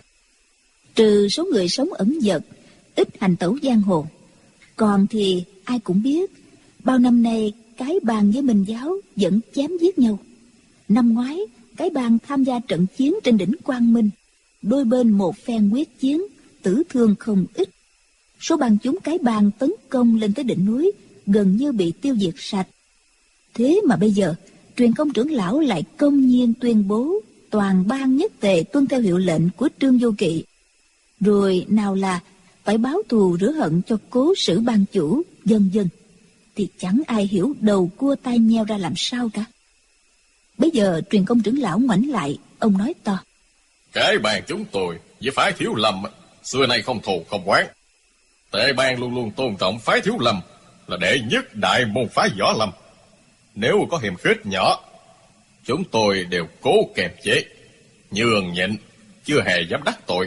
Trừ số người sống ẩn dật, ít hành tẩu giang hồ, còn thì ai cũng biết bao năm nay cái bang với Minh giáo vẫn chém giết nhau. Năm ngoái cái bang tham gia trận chiến trên đỉnh Quang Minh, đôi bên một phen quyết chiến, tử thương không ít. Số bang chúng cái bang tấn công lên tới đỉnh núi gần như bị tiêu diệt sạch. Thế mà bây giờ Truyền Công trưởng lão lại công nhiên tuyên bố toàn bang nhất tề tuân theo hiệu lệnh của Trương Vô Kỵ, rồi nào là phải báo thù rửa hận cho Cố Sử bang chủ, vân vân, thì chẳng ai hiểu đầu cua tai nheo ra làm sao cả. Bây giờ Truyền Công trưởng lão ngoảnh lại, ông nói to: Cái bang chúng tôi với phái Thiếu Lâm xưa nay không thù không oán. Tề bang luôn luôn tôn trọng phái Thiếu Lâm là đệ nhất đại môn phái võ lâm. Nếu có hiềm khích nhỏ, chúng tôi đều cố kềm chế, nhường nhịn, chưa hề dám đắc tội.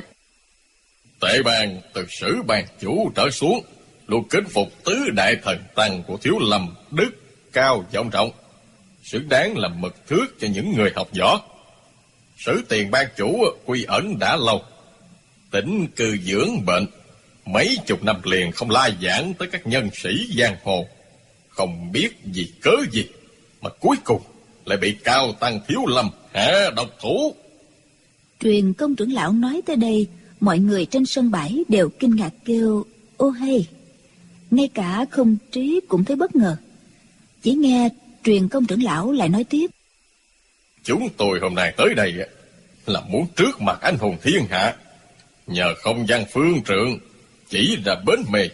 Tề bang từ Sử bang chủ trở xuống luôn kính phục tứ đại thần tăng của Thiếu Lâm, đức cao vọng trọng, xứng đáng làm mực thước cho những người học võ. Sử Tiền bang chủ quy ẩn đã lâu, tĩnh cư dưỡng bệnh, mấy chục năm liền không la giảng tới các nhân sĩ giang hồ. Không biết vì cớ gì mà cuối cùng lại bị cao tăng Thiếu Lâm hạ độc thủ. Truyền Công trưởng lão nói tới đây, mọi người trên sân bãi đều kinh ngạc kêu ô hay. Ngay cả Không Trí cũng thấy bất ngờ. Chỉ nghe Truyền Công trưởng lão lại nói tiếp: Chúng tôi hôm nay tới đây là muốn trước mặt anh hùng thiên hạ, nhờ không gian phương trượng chỉ ra bến mề.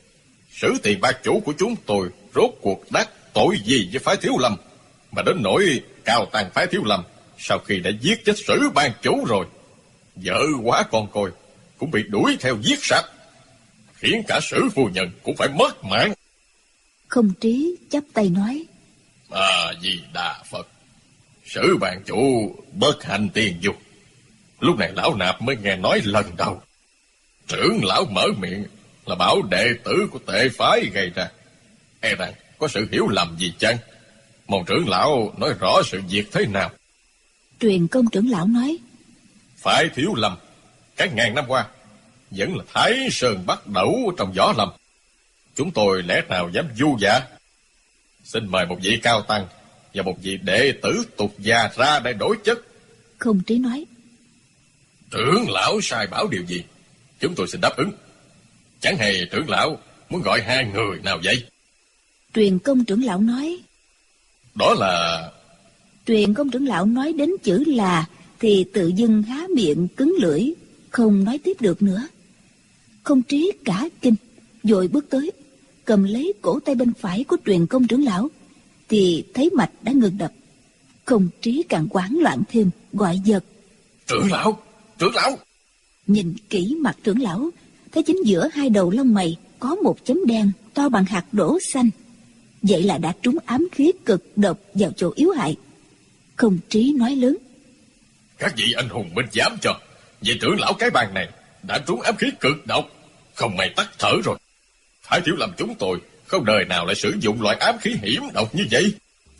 Sử Tiền bang chủ của chúng tôi rốt cuộc đắc tội gì với phái Thiếu Lâm mà đến nỗi cao tăng phái Thiếu Lâm sau khi đã giết chết Sử bang chủ rồi, vợ quá con côi cũng bị đuổi theo giết sạch, khiến cả Sử phu nhân cũng phải mất mạng. Không Trí chắp tay nói: Di Đà Phật. Sử bang chủ bất hạnh tiền dục. Lúc này lão nạp mới nghe nói lần đầu. Trưởng lão mở miệng là bảo đệ tử của Tệ phái gây ra. E rằng có sự hiểu lầm gì chăng? Mong trưởng lão nói rõ sự việc thế nào. Truyền Công trưởng lão nói: Phái Thiếu Lâm các ngàn năm qua vẫn là Thái Sơn bắt đầu trong võ lâm. Chúng tôi lẽ nào dám du dạ? Xin mời một vị cao tăng và một vị đệ tử tục gia ra để đối chất. Không Trí nói: Trưởng lão sai bảo điều gì, chúng tôi xin đáp ứng. Chẳng hề trưởng lão muốn gọi hai người nào vậy? Truyền Công trưởng lão nói: Đó là... Truyền Công trưởng lão nói đến chữ là thì tự dưng há miệng cứng lưỡi, không nói tiếp được nữa. Không Trí cả kinh, vội bước tới, cầm lấy cổ tay bên phải của Truyền Công trưởng lão, thì thấy mạch đã ngừng đập. Không Trí càng hoảng loạn thêm, gọi giật: Trưởng lão! Trưởng lão! Nhìn kỹ mặt trưởng lão, thấy chính giữa hai đầu lông mày có một chấm đen to bằng hạt đỗ xanh. Vậy là đã trúng ám khí cực độc vào chỗ yếu hại. Không Trí nói lớn: Các vị anh hùng minh giám cho, vị trưởng lão cái bang này đã trúng ám khí cực độc, không may tắt thở rồi. Phái Thiếu Lâm chúng tôi không đời nào lại sử dụng loại ám khí hiểm độc như vậy.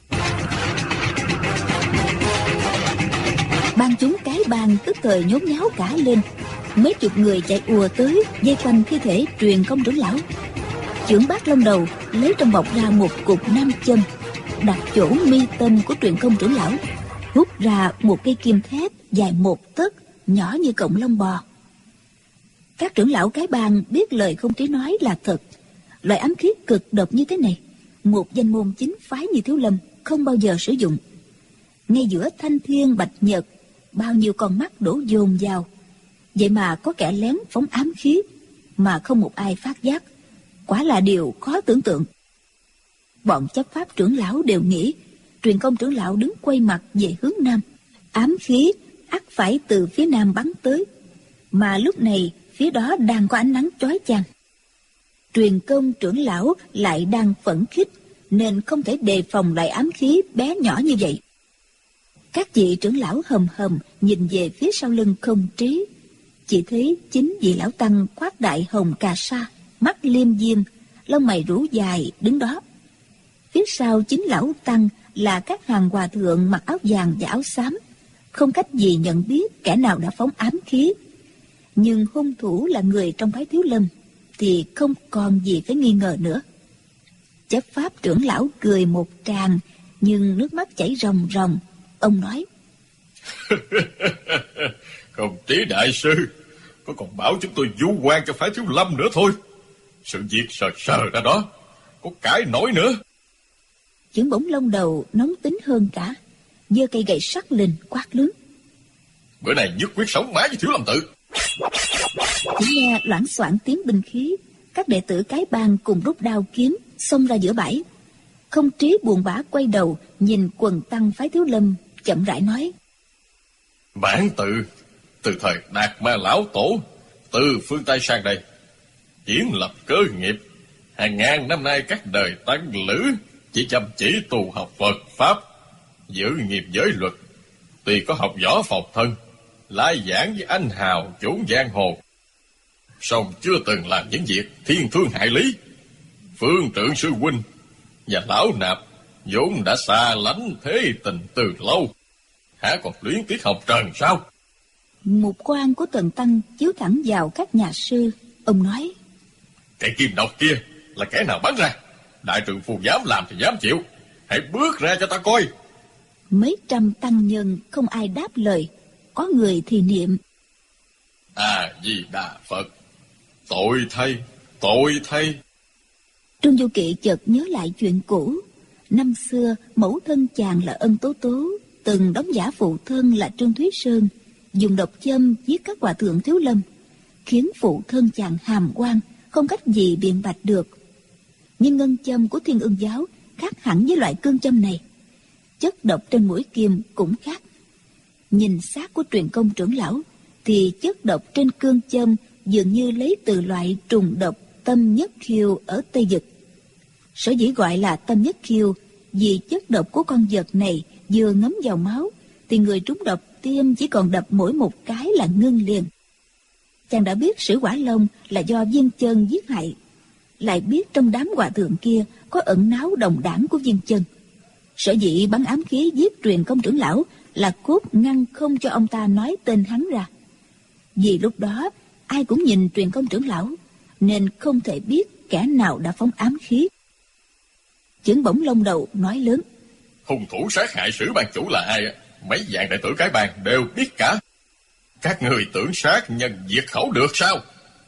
Ban chúng cái bang tức thời nhốn nháo cả lên. Mấy chục người chạy ùa tới vây quanh thi thể Truyền Công trưởng lão. Chưởng Bát Long Đầu lấy trong bọc ra một cục nam châm, đặt chỗ mi tâm của Truyền Công trưởng lão, hút ra một cây kim thép dài 1 tấc, nhỏ như cọng lông bò. Các trưởng lão cái bang biết lời Không Trí nói là thật. Loại ám khí cực độc như thế này, một danh môn chính phái như Thiếu Lâm không bao giờ sử dụng. Ngay giữa thanh thiên bạch nhật, bao nhiêu con mắt đổ dồn vào, vậy mà có kẻ lén phóng ám khí mà không một ai phát giác, quả là điều khó tưởng tượng. Bọn chấp pháp trưởng lão đều nghĩ Truyền Công trưởng lão đứng quay mặt về hướng nam, ám khí ắt phải từ phía nam bắn tới, mà lúc này phía đó đang có ánh nắng chói chang. Truyền Công trưởng lão lại đang phẫn khích, nên không thể đề phòng loại ám khí bé nhỏ như vậy. Các vị trưởng lão hầm hầm nhìn về phía sau lưng Không Trí, chỉ thấy chính vị lão tăng khoác đại hồng cà sa, mắt liêm diêm, lông mày rũ dài đứng đó. Phía sau chính lão tăng là các hàng hòa thượng mặc áo vàng và áo xám, không cách gì nhận biết kẻ nào đã phóng ám khí. Nhưng hung thủ là người trong phái Thiếu Lâm thì không còn gì phải nghi ngờ nữa. Chấp pháp trưởng lão cười một tràng, nhưng nước mắt chảy ròng ròng. Ông nói: Không Trí đại sư, có còn bảo chúng tôi vu oan cho phái Thiếu Lâm nữa thôi. Sự việc sờ sờ ra đó, có cãi nổi nữa. Chưởng Bổng Long Đầu nóng tính hơn cả, giơ cây gậy sắt lên quát lớn: Bữa này nhất quyết sống mái với Thiếu Lâm tự. Chỉ nghe loảng xoảng tiếng binh khí, các đệ tử cái bang cùng rút đao kiếm xông ra giữa bãi. Không Trí buồn bã quay đầu nhìn quần tăng phái Thiếu Lâm, chậm rãi nói: Bản tự từ thời Đạt Ma lão tổ từ phương Tây sang đây, kiến lập cơ nghiệp. Hàng ngàn năm nay các đời tăng lữ chỉ chăm chỉ tu học Phật pháp, giữ nghiệp giới luật. Tuy có học võ phòng thân, lai giảng với anh hào chốn giang hồ, song chưa từng làm những việc thiên thương hại lý. Phương trưởng sư huynh và lão nạp vốn đã xa lánh thế tình từ lâu, hả còn luyến tiếc học trần sao? Một quan của Tần Tăng chiếu thẳng vào các nhà sư. Ông nói: Cái kim độc kia là kẻ nào bắn ra? Đại trượng phu dám làm thì dám chịu, hãy bước ra cho ta coi. Mấy trăm tăng nhân không ai đáp lời. Có người thì niệm: A Di Đà Phật. Tội thay, tội thay. Trương Du Kỵ chợt nhớ lại chuyện cũ. Năm xưa mẫu thân chàng là Ân Tố Tố từng đóng giả phụ thân là Trương Thúy Sơn, dùng độc châm giết các hòa thượng Thiếu Lâm, khiến phụ thân chàng hàm oan, không cách gì biện bạch được. Nhưng ngân châm của Thiên Ưng giáo khác hẳn với loại cương châm này. Chất độc trên mũi kim cũng khác. Nhìn xác của truyền công trưởng lão thì chất độc trên cương châm dường như lấy từ loại trùng độc Tâm Nhất Khiêu ở Tây Dực. Sở dĩ gọi là Tâm Nhất Khiêu vì chất độc của con vật này vừa ngấm vào máu thì người trúng độc tiêm chỉ còn đập mỗi một cái là ngưng liền. Chàng đã biết Sử Quả Long là do Viên Chân giết hại, lại biết trong đám hòa thượng kia có ẩn náu đồng đảng của Viên Chân. Sở dĩ bắn ám khí giết truyền công trưởng lão là cốt ngăn không cho ông ta nói tên hắn ra. Vì lúc đó ai cũng nhìn truyền công trưởng lão nên không thể biết kẻ nào đã phóng ám khí. Chưởng Bổng Long Đầu nói lớn: Hung thủ sát hại Sử ban chủ là ai? Mấy vạn đệ tử cái bang đều biết cả. Các người tưởng sát nhân diệt khẩu được sao?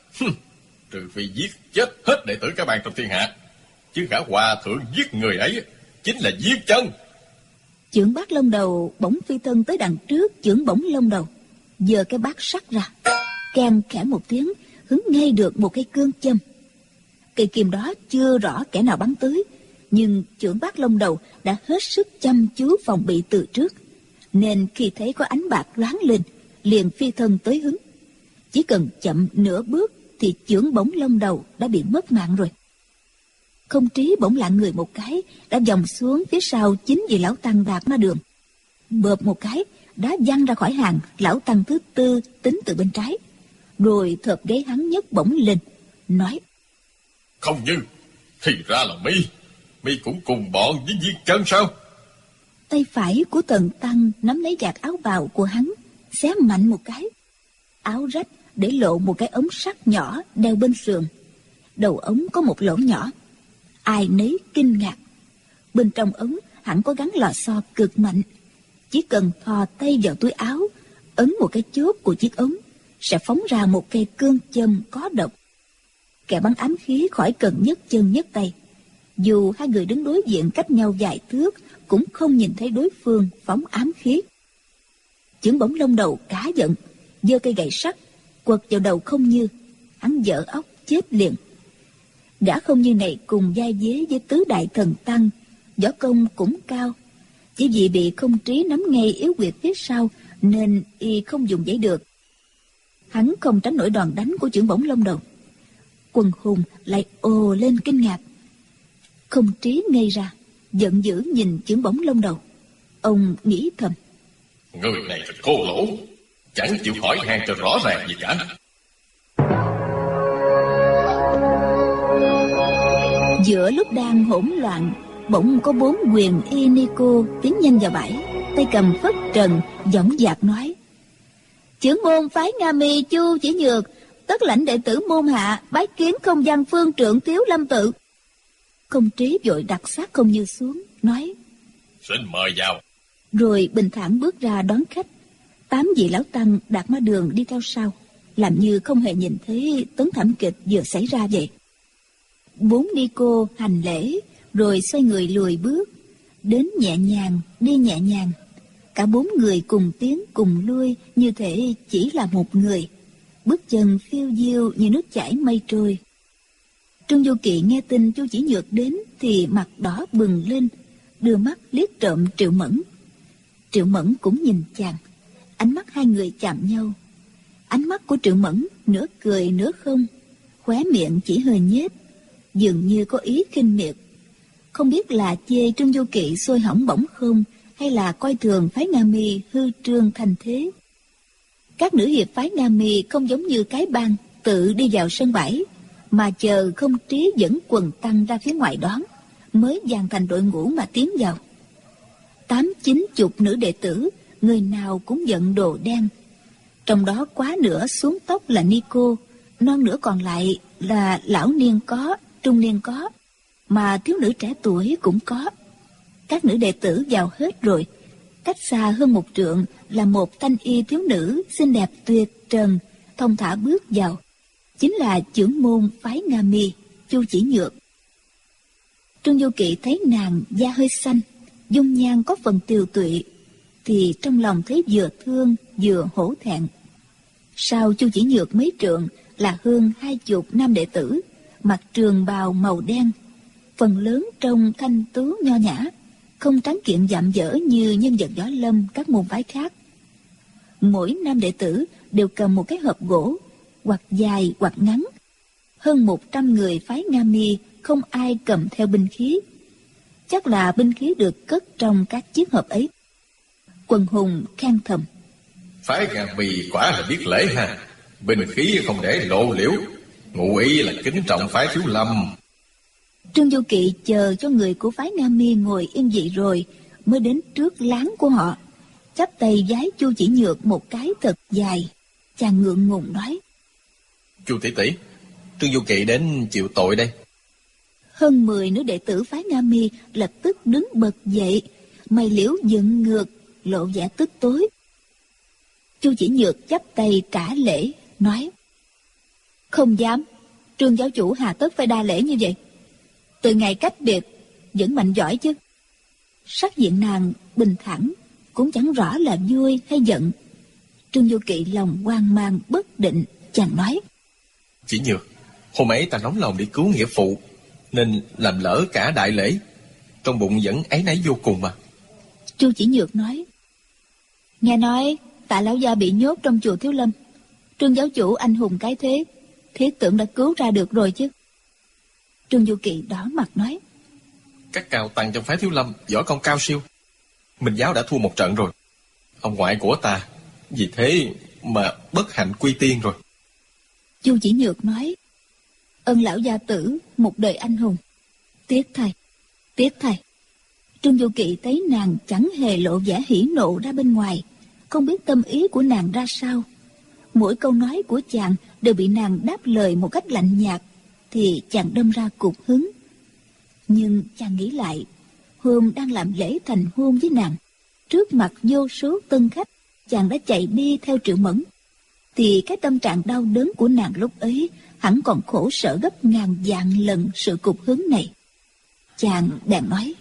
Trừ phi giết chết hết đệ tử cái bang trong thiên hạ, chứ gã hòa thượng giết người ấy chính là giết chân. Chưởng Bát Long Đầu bỗng phi thân tới đằng trước Chưởng Bổng Long Đầu, giơ cái bát sắt ra, keng khẽ một tiếng, hứng ngay được một cây cương châm. Cây kim đó chưa rõ kẻ nào bắn tới, nhưng Chưởng Bát Long Đầu đã hết sức chăm chú phòng bị từ trước, nên khi thấy có ánh bạc loáng lên, liền phi thân tới hứng. Chỉ cần chậm nửa bước thì Chưởng Bổng Long Đầu đã bị mất mạng rồi. Không Trí bỗng lạng người một cái, đã vòng xuống phía sau chính vị lão tăng Đạt Ma Đường, bợp một cái đá văng ra khỏi hàng lão tăng thứ tư tính từ bên trái, rồi thợp gáy hắn nhấc bổng lên, nói: Không như, thì ra là mi cũng cùng bọn với Viên Chân sao? Tay phải của Tần Tăng nắm lấy vạt áo bào của hắn, xé mạnh một cái, áo rách để lộ một cái ống sắt nhỏ đeo bên sườn. Đầu ống có một lỗ nhỏ. Ai nấy kinh ngạc. Bên trong ống hẳn có gắn lò xo cực mạnh. Chỉ cần thò tay vào túi áo, ấn một cái chốt của chiếc ống, sẽ phóng ra một cây cương châm có độc. Kẻ bắn ám khí khỏi cần nhấc chân nhấc tay. Dù hai người đứng đối diện cách nhau vài thước, cũng không nhìn thấy đối phương phóng ám khí. Chưởng Bổng Long Đầu cá giận, giơ cây gậy sắt quật vào đầu Không Như. Hắn dở óc chết liền. Gã Không Như này cùng vai vế với tứ đại thần tăng, võ công cũng cao. Chỉ vì bị Không Trí nắm ngay yếu huyệt phía sau nên y không dùng dãy được. Hắn không tránh nổi đòn đánh của Chưởng Bổng Long Đầu. Quần hùng lại ồ lên kinh ngạc. Không Trí ngây ra, giận dữ nhìn chưởng bổng lông đầu. Ông nghĩ thầm: Người này thật cô lỗ, chẳng chịu hỏi han cho rõ ràng gì cả. Giữa lúc đang hỗn loạn, bỗng có 4 quyền y ni cô tiến nhanh vào bãi, tay cầm phất trần, dõng dạc nói: Chưởng môn phái Nga Mi Chu Chỉ Nhược, tất lãnh đệ tử môn hạ bái kiến không gian phương trượng Tiếu Lâm tự. Không Trí vội đặt xác Không Như xuống, nói: Xin mời vào. Rồi bình thản bước ra đón khách. 8 vị lão tăng Đạt Ma Đường đi theo sau, làm như không hề nhìn thấy tấn thảm kịch vừa xảy ra vậy. 4 ni cô hành lễ, rồi xoay người lùi bước, đến nhẹ nhàng, đi nhẹ nhàng. Cả 4 người cùng tiến cùng lui, như thể chỉ là một người, bước chân phiêu diêu như nước chảy mây trôi. Trương Du Kỵ nghe tin Chu Chỉ Nhược đến thì mặt đỏ bừng lên, đưa mắt liếc trộm Triệu Mẫn. Triệu Mẫn cũng nhìn chàng, ánh mắt hai người chạm nhau. Ánh mắt của Triệu Mẫn nửa cười nửa không, khóe miệng chỉ hơi nhếch, dường như có ý khinh miệt. Không biết là chê Trương Du Kỵ sôi hỏng bỏng không, hay là coi thường phái Nga Mi hư trương thành thế. Các nữ hiệp phái Nga Mi không giống như cái bang tự đi vào sân bãi, mà chờ Không Trí dẫn quần tăng ra phía ngoài đón, mới dàn thành đội ngũ mà tiến vào. 80-90 nữ đệ tử, người nào cũng giận đồ đen. Trong đó quá nửa xuống tóc là ni cô, non nửa còn lại là lão niên có, trung niên có, mà thiếu nữ trẻ tuổi cũng có. Các nữ đệ tử vào hết rồi. Cách xa hơn 1 trượng là một thanh y thiếu nữ xinh đẹp tuyệt trần, thong thả bước vào, chính là chưởng môn phái Nga Mi Chu Chỉ Nhược. Trương Du Kỵ thấy nàng da hơi xanh, dung nhan có phần tiều tụy, thì trong lòng thấy vừa thương vừa hổ thẹn. Sau Chu Chỉ Nhược mấy trượng là hơn 20 nam đệ tử, mặc trường bào màu đen, phần lớn trông thanh tú nho nhã, không tráng kiện dạm dở như nhân vật võ lâm các môn phái khác. Mỗi nam đệ tử đều cầm một cái hộp gỗ, hoặc dài hoặc ngắn. Hơn 100 người phái Nga Mi không ai cầm theo binh khí. Chắc là binh khí được cất trong các chiếc hộp ấy. Quần hùng khen thầm: Phái Nga Mi quả là biết lễ ha, binh khí không để lộ liễu, ngụ ý là kính trọng phái Thiếu Lâm. Trương Du Kỵ chờ cho người của phái Nga Mi ngồi yên vị rồi, mới đến trước láng của họ, chắp tay vái Chu Chỉ Nhược một cái thật dài. Chàng ngượng ngùng nói: Chu tỷ tỷ, Trương Du Kỵ đến chịu tội đây. Hơn 10 nữ đệ tử phái Nga Mi lập tức đứng bật dậy, mày liễu dựng ngược, lộ vẻ tức tối. Chu Chỉ Nhược chắp tay trả lễ, nói: Không dám, Trương giáo chủ hà tất phải đa lễ như vậy. Từ ngày cách biệt vẫn mạnh giỏi chứ. Sắc diện nàng bình thản, cũng chẳng rõ là vui hay giận. Trương Du Kỵ lòng hoang mang bất định, chàng nói: Chỉ Nhược, hôm ấy ta nóng lòng đi cứu nghĩa phụ, nên làm lỡ cả đại lễ, trong bụng vẫn áy náy vô cùng mà. Chu Chỉ Nhược nói: Nghe nói Tạ lão gia bị nhốt trong chùa Thiếu Lâm, Trương giáo chủ anh hùng cái thế, thiết tưởng đã cứu ra được rồi chứ. Trương Du Kỵ đỏ mặt nói: Các cao tăng trong phái Thiếu Lâm võ công cao siêu, Minh giáo đã thua một trận rồi. Ông ngoại của ta vì thế mà bất hạnh quy tiên rồi. Chu Chỉ Nhược nói: Ân lão gia tử một đời anh hùng, tiếc thay, tiếc thay. Trương Du Kỵ thấy nàng chẳng hề lộ vẻ hỉ nộ ra bên ngoài, không biết tâm ý của nàng ra sao. Mỗi câu nói của chàng đều bị nàng đáp lời một cách lạnh nhạt, thì chàng đâm ra cục hứng. Nhưng chàng nghĩ lại, hôm đang làm lễ thành hôn với nàng, trước mặt vô số tân khách, chàng đã chạy đi theo Triệu Mẫn, thì cái tâm trạng đau đớn của nàng lúc ấy hẳn còn khổ sở gấp ngàn vạn lần sự cục hứng này. Chàng bèn nói: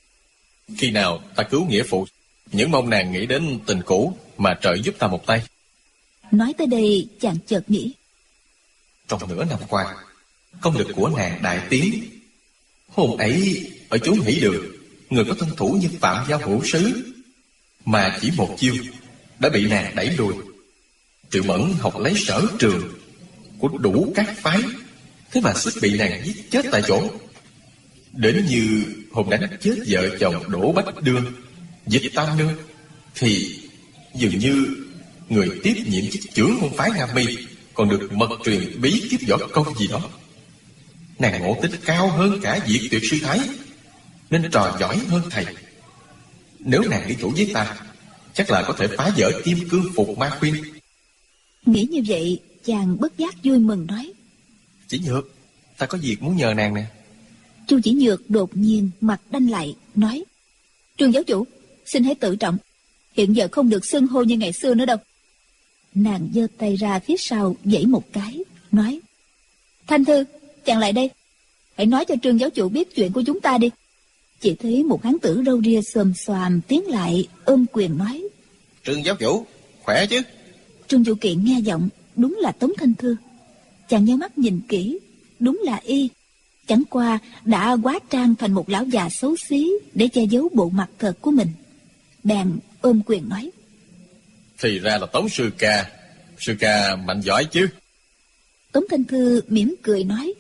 Khi nào ta cứu nghĩa phụ, những mong nàng nghĩ đến tình cũ mà trợ giúp ta một tay. Nói tới đây chàng chợt nghĩ: Trong nửa năm qua, công lực của nàng đại tiến. Hôm ấy ở chốn hỷ đường, người có thân thủ như Phạm Giao Hữu Sứ, mà chỉ một chiêu đã bị nàng đẩy lùi. Triệu Mẫn học lấy sở trường của đủ các phái, thế mà suýt bị nàng giết chết tại chỗ. Đến như hôm đánh chết vợ chồng Đỗ Bách Đương, Dịch Tam Nương, thì dường như người tiếp nhiệm chức trưởng môn phái Nga Mi còn được mật truyền bí kíp võ công gì đó. Nàng ngộ tính cao hơn cả Diệt Tuyệt Sư Thái, nên trò giỏi hơn thầy. Nếu nàng đi thủ với ta, chắc là có thể phá vỡ Kim Cương Phục Ma Khuyên. Nghĩ như vậy, chàng bất giác vui mừng nói: Chỉ Nhược, ta có việc muốn nhờ nàng nè. Chu Chỉ Nhược đột nhiên mặt đanh lại, nói: Trương giáo chủ, xin hãy tự trọng, hiện giờ không được xưng hô như ngày xưa nữa đâu. Nàng giơ tay ra phía sau giãy một cái, nói: Thanh Thư, chàng lại đây, hãy nói cho Trương giáo chủ biết chuyện của chúng ta đi. Chỉ thấy một hán tử râu ria xồm xoàm tiến lại, ôm quyền nói: Trương giáo chủ, khỏe chứ? Trương Du Kiện nghe giọng, đúng là Tống Thanh Thư. Chàng nhớ mắt nhìn kỹ, đúng là y. Chẳng qua đã hóa trang thành một lão già xấu xí để che giấu bộ mặt thật của mình. Bèn ôm quyền nói: Thì ra là Tống sư ca. Sư ca mạnh giỏi chứ? Tống Thanh Thư mỉm cười nói: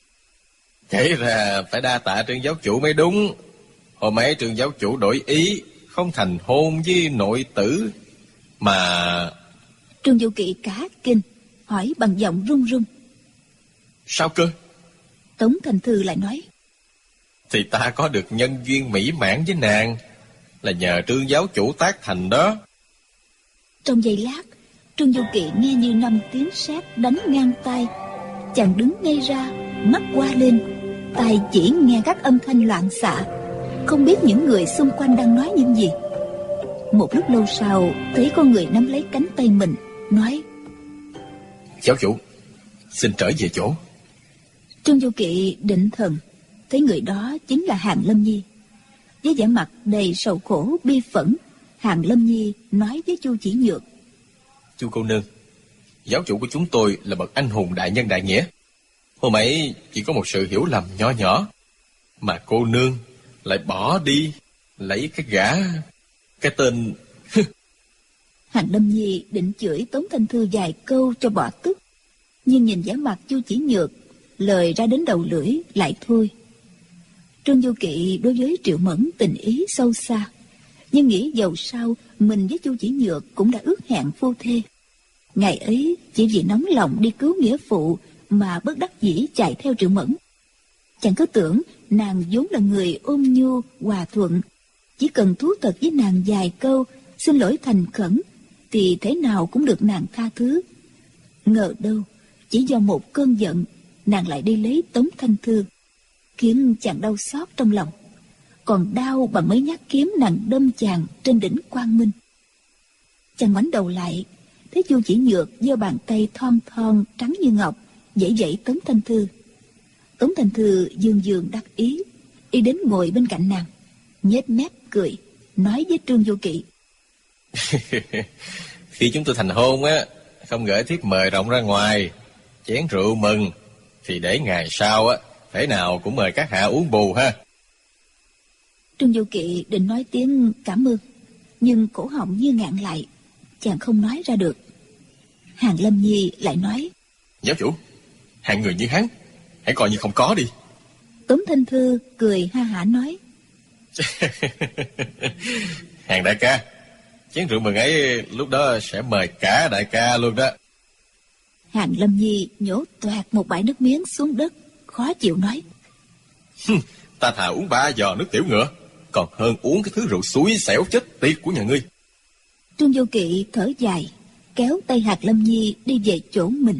Kể ra phải đa tạ Trương giáo chủ mới đúng. Hôm ấy Trương giáo chủ đổi ý, không thành hôn với nội tử mà... Trương Du Kỵ cả kinh, hỏi bằng giọng run run: Sao cơ? Tống Thanh Thư lại nói: Thì ta có được nhân duyên mỹ mãn với nàng là nhờ Trương giáo chủ tác thành đó. Trong giây lát, Trương Du Kỵ nghe như 5 tiếng sét đánh ngang tai. Chàng đứng ngay ra, mắt qua lên, tai chỉ nghe các âm thanh loạn xạ, không biết những người xung quanh đang nói những gì. Một lúc lâu sau, thấy có người nắm lấy cánh tay mình, nói: Giáo chủ, xin trở về chỗ. Trương Du Kỵ định thần, thấy người đó chính là Hàn Lâm Nhi. Với vẻ mặt đầy sầu khổ bi phẫn, Hàn Lâm Nhi nói với Chu Chỉ Nhược: Chu cô nương, giáo chủ của chúng tôi là bậc anh hùng đại nhân đại nghĩa. Hôm ấy chỉ có một sự hiểu lầm nhỏ nhỏ, mà cô nương lại bỏ đi lấy cái gã, cái tên... Hàn Lâm Nhi định chửi Tống Thanh Thư vài câu cho bỏ tức, nhưng nhìn vẻ mặt Chu Chỉ Nhược, lời ra đến đầu lưỡi lại thôi. Trương Du Kỵ đối với Triệu Mẫn tình ý sâu xa, nhưng nghĩ dầu sao mình với Chu Chỉ Nhược cũng đã ước hẹn phu thê. Ngày ấy chỉ vì nóng lòng đi cứu nghĩa phụ mà bất đắc dĩ chạy theo Triệu Mẫn. Chẳng có tưởng nàng vốn là người ôn nhu hòa thuận, chỉ cần thú thật với nàng vài câu xin lỗi thành khẩn thì thế nào cũng được nàng tha thứ. Ngờ đâu chỉ do một cơn giận, nàng lại đi lấy Tống Thanh Thư, khiến chàng đau xót trong lòng, còn đau bằng mấy nhát kiếm nàng đâm chàng trên đỉnh Quang Minh. Chàng ngoảnh đầu lại, thấy Chu Chỉ Nhược giơ bàn tay thon thon trắng như ngọc vẫy vẫy Tống Thanh Thư. Tống Thanh Thư dương dương đắc ý, y đến ngồi bên cạnh nàng, nhếch mép cười, nói với Trương Du Kỵ: Khi chúng tôi thành hôn á, không gửi thiếp mời rộng ra ngoài, chén rượu mừng, thì để ngày sau á, thể nào cũng mời các hạ uống bù ha. Trương Du Kỵ định nói tiếng cảm ơn, nhưng cổ họng như ngạn lại, chàng không nói ra được. Hàn Lâm Nhi lại nói: Giáo chủ, hạng người như hắn, hãy coi như không có đi. Tống Thanh Thư cười ha hả nói: Hàn đại ca, chén rượu mừng ấy lúc đó sẽ mời cả đại ca luôn đó. Hàn Lâm Nhi nhổ toẹt một bãi nước miếng xuống đất, khó chịu nói: Ta thà uống 3 giò nước tiểu ngựa, còn hơn uống cái thứ rượu suối xẻo chết tiệt của nhà ngươi. Trương Du Kỵ thở dài, kéo tay Hàn Lâm Nhi đi về chỗ mình.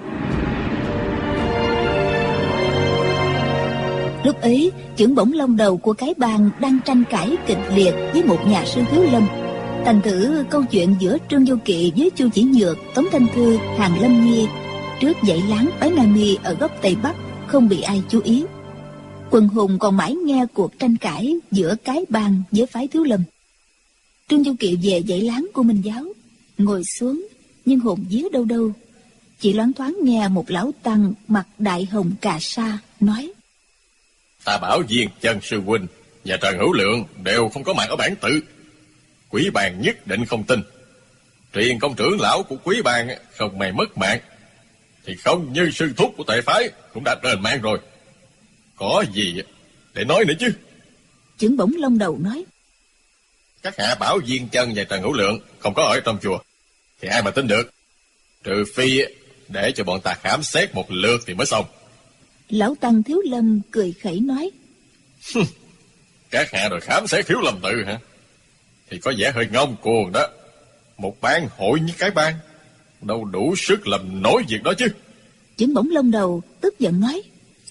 Lúc ấy, chưởng bổng long đầu của cái bang đang tranh cãi kịch liệt với một nhà sư thiếu lâm. Thành thử câu chuyện giữa Trương Du Kỵ với Chu Chỉ Nhược, Tống Thanh Thư, Hàn Lâm Nhi trước dãy láng Bái Nga Mi ở góc Tây Bắc không bị ai chú ý. Quần hùng còn mãi nghe cuộc tranh cãi giữa cái bang với phái thiếu lâm. Trương Du Kỵ về dãy láng của Minh giáo, ngồi xuống, nhưng hồn vía đâu đâu. Chỉ loáng thoáng nghe một lão tăng mặc đại hồng cà sa nói: Ta bảo Viên Chân sư huynh và Trần Hữu Lượng đều không có mặt ở bản tự. Quý bang nhất định không tin. Truyền công trưởng lão của quý bang không may mất mạng, thì không như sư thúc của tệ phái cũng đã đền mạng rồi. Có gì để nói nữa chứ. Chưởng Bổng Long Đầu nói. Các hạ bảo Viên Chân và Trần Hữu Lượng không có ở trong chùa, thì ai mà tin được? Trừ phi để cho bọn ta khám xét một lượt thì mới xong. Lão Tăng Thiếu Lâm cười khẩy nói. Các hạ đòi khám xét Thiếu Lâm tự hả? Thì có vẻ hơi ngông cuồng đó. Một ban hội như cái ban, đâu đủ sức làm nổi việc đó chứ. Chưởng Bổng Long Đầu tức giận nói.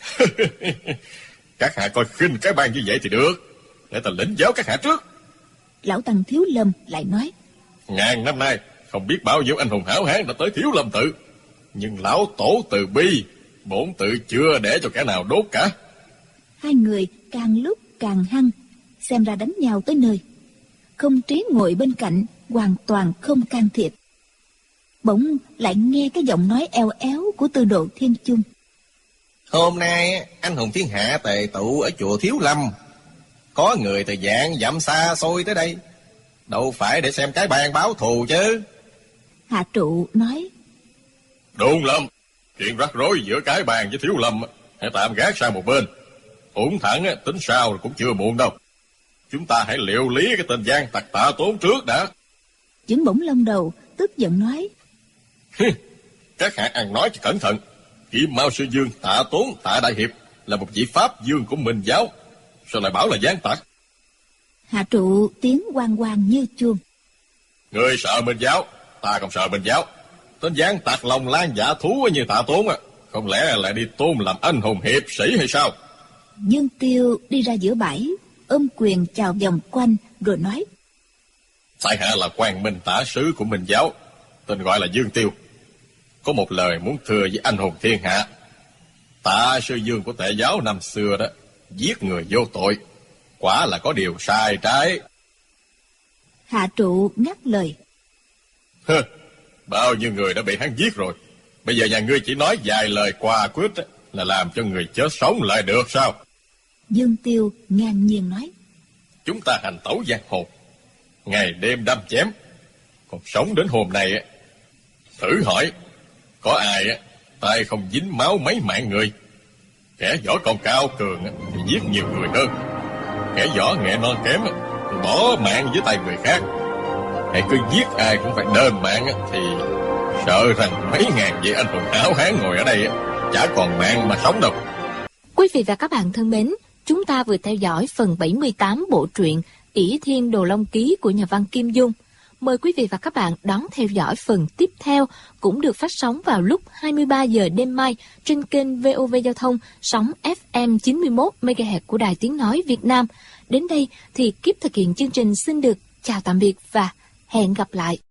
Các hạ coi khinh cái ban như vậy thì được, để ta lĩnh giáo các hạ trước. Lão Tăng Thiếu Lâm lại nói. Ngàn năm nay không biết bao nhiêu anh hùng hảo hán đã tới Thiếu Lâm tự, nhưng lão tổ từ bi, bổn tự chưa để cho kẻ nào đốt cả. Hai người càng lúc càng hăng, xem ra đánh nhau tới nơi. Không Trí ngồi bên cạnh hoàn toàn không can thiệp. Bỗng lại nghe cái giọng nói eo éo của Tư Đồ Thiên Chung. Hôm nay anh hùng thiên hạ tề tụ ở chùa Thiếu Lâm. Có người từ vạn dặm xa xôi tới đây, đâu phải để xem cái bàn báo thù chứ. Hạ Trụ nói. Đúng lắm, chuyện rắc rối giữa cái bàn với Thiếu Lâm hãy tạm gác sang một bên. Ổn thẳng tính sao cũng chưa muộn đâu. Chúng ta hãy liệu lý cái tên gian tặc Tạ Tốn trước đã. Chưởng Bổng Long Đầu tức giận nói. Các hạ ăn nói cho cẩn thận. Kim Mao Sư Dương Tạ Tốn Tạ Đại Hiệp là một vị pháp dương của Minh giáo, sao lại bảo là gian tặc? Hạ Trụ tiếng oang oang như chuông. Người sợ Minh giáo, ta không sợ Minh giáo. Tên gian tặc lòng lan dạ thú như Tạ Tốn không lẽ lại đi tôn làm anh hùng hiệp sĩ hay sao? Dương Tiêu đi ra giữa bãi, ôm quyền chào vòng quanh rồi nói. Tại hạ là Quang Minh tả sứ của Minh giáo, tên gọi là Dương Tiêu. Có một lời muốn thưa với anh hùng thiên hạ. Tạ sư Dương của Tệ giáo năm xưa đó, giết người vô tội, quả là có điều sai trái. Hạ Trụ ngắt lời. Bao nhiêu người đã bị hắn giết rồi, bây giờ nhà ngươi chỉ nói vài lời qua quyết là làm cho người chết sống lại được sao? Dương Tiêu ngang nhiên nói. Chúng ta hành tẩu giang hồ, ngày đêm đâm chém, còn sống đến hôm nay thử hỏi có ai tay không dính máu mấy mạng người? Kẻ võ công cao cường thì giết nhiều người hơn, kẻ võ nghệ non kém thì bỏ mạng dưới tay người khác. Hãy cứ giết ai cũng phải đền mạng thì sợ rằng mấy ngàn vị anh hùng hảo hán ngồi ở đây chả còn mạng mà sống đâu. Quý vị và các bạn thân mến, chúng ta vừa theo dõi phần 78 bộ truyện Ỷ Thiên Đồ Long Ký của nhà văn Kim Dung. Mời quý vị và các bạn đón theo dõi phần tiếp theo, cũng được phát sóng vào lúc 23 giờ đêm mai trên kênh VOV Giao thông sóng FM 91 MHz của Đài Tiếng nói Việt Nam. Đến đây thì Kiếp thực hiện chương trình xin được chào tạm biệt và hẹn gặp lại.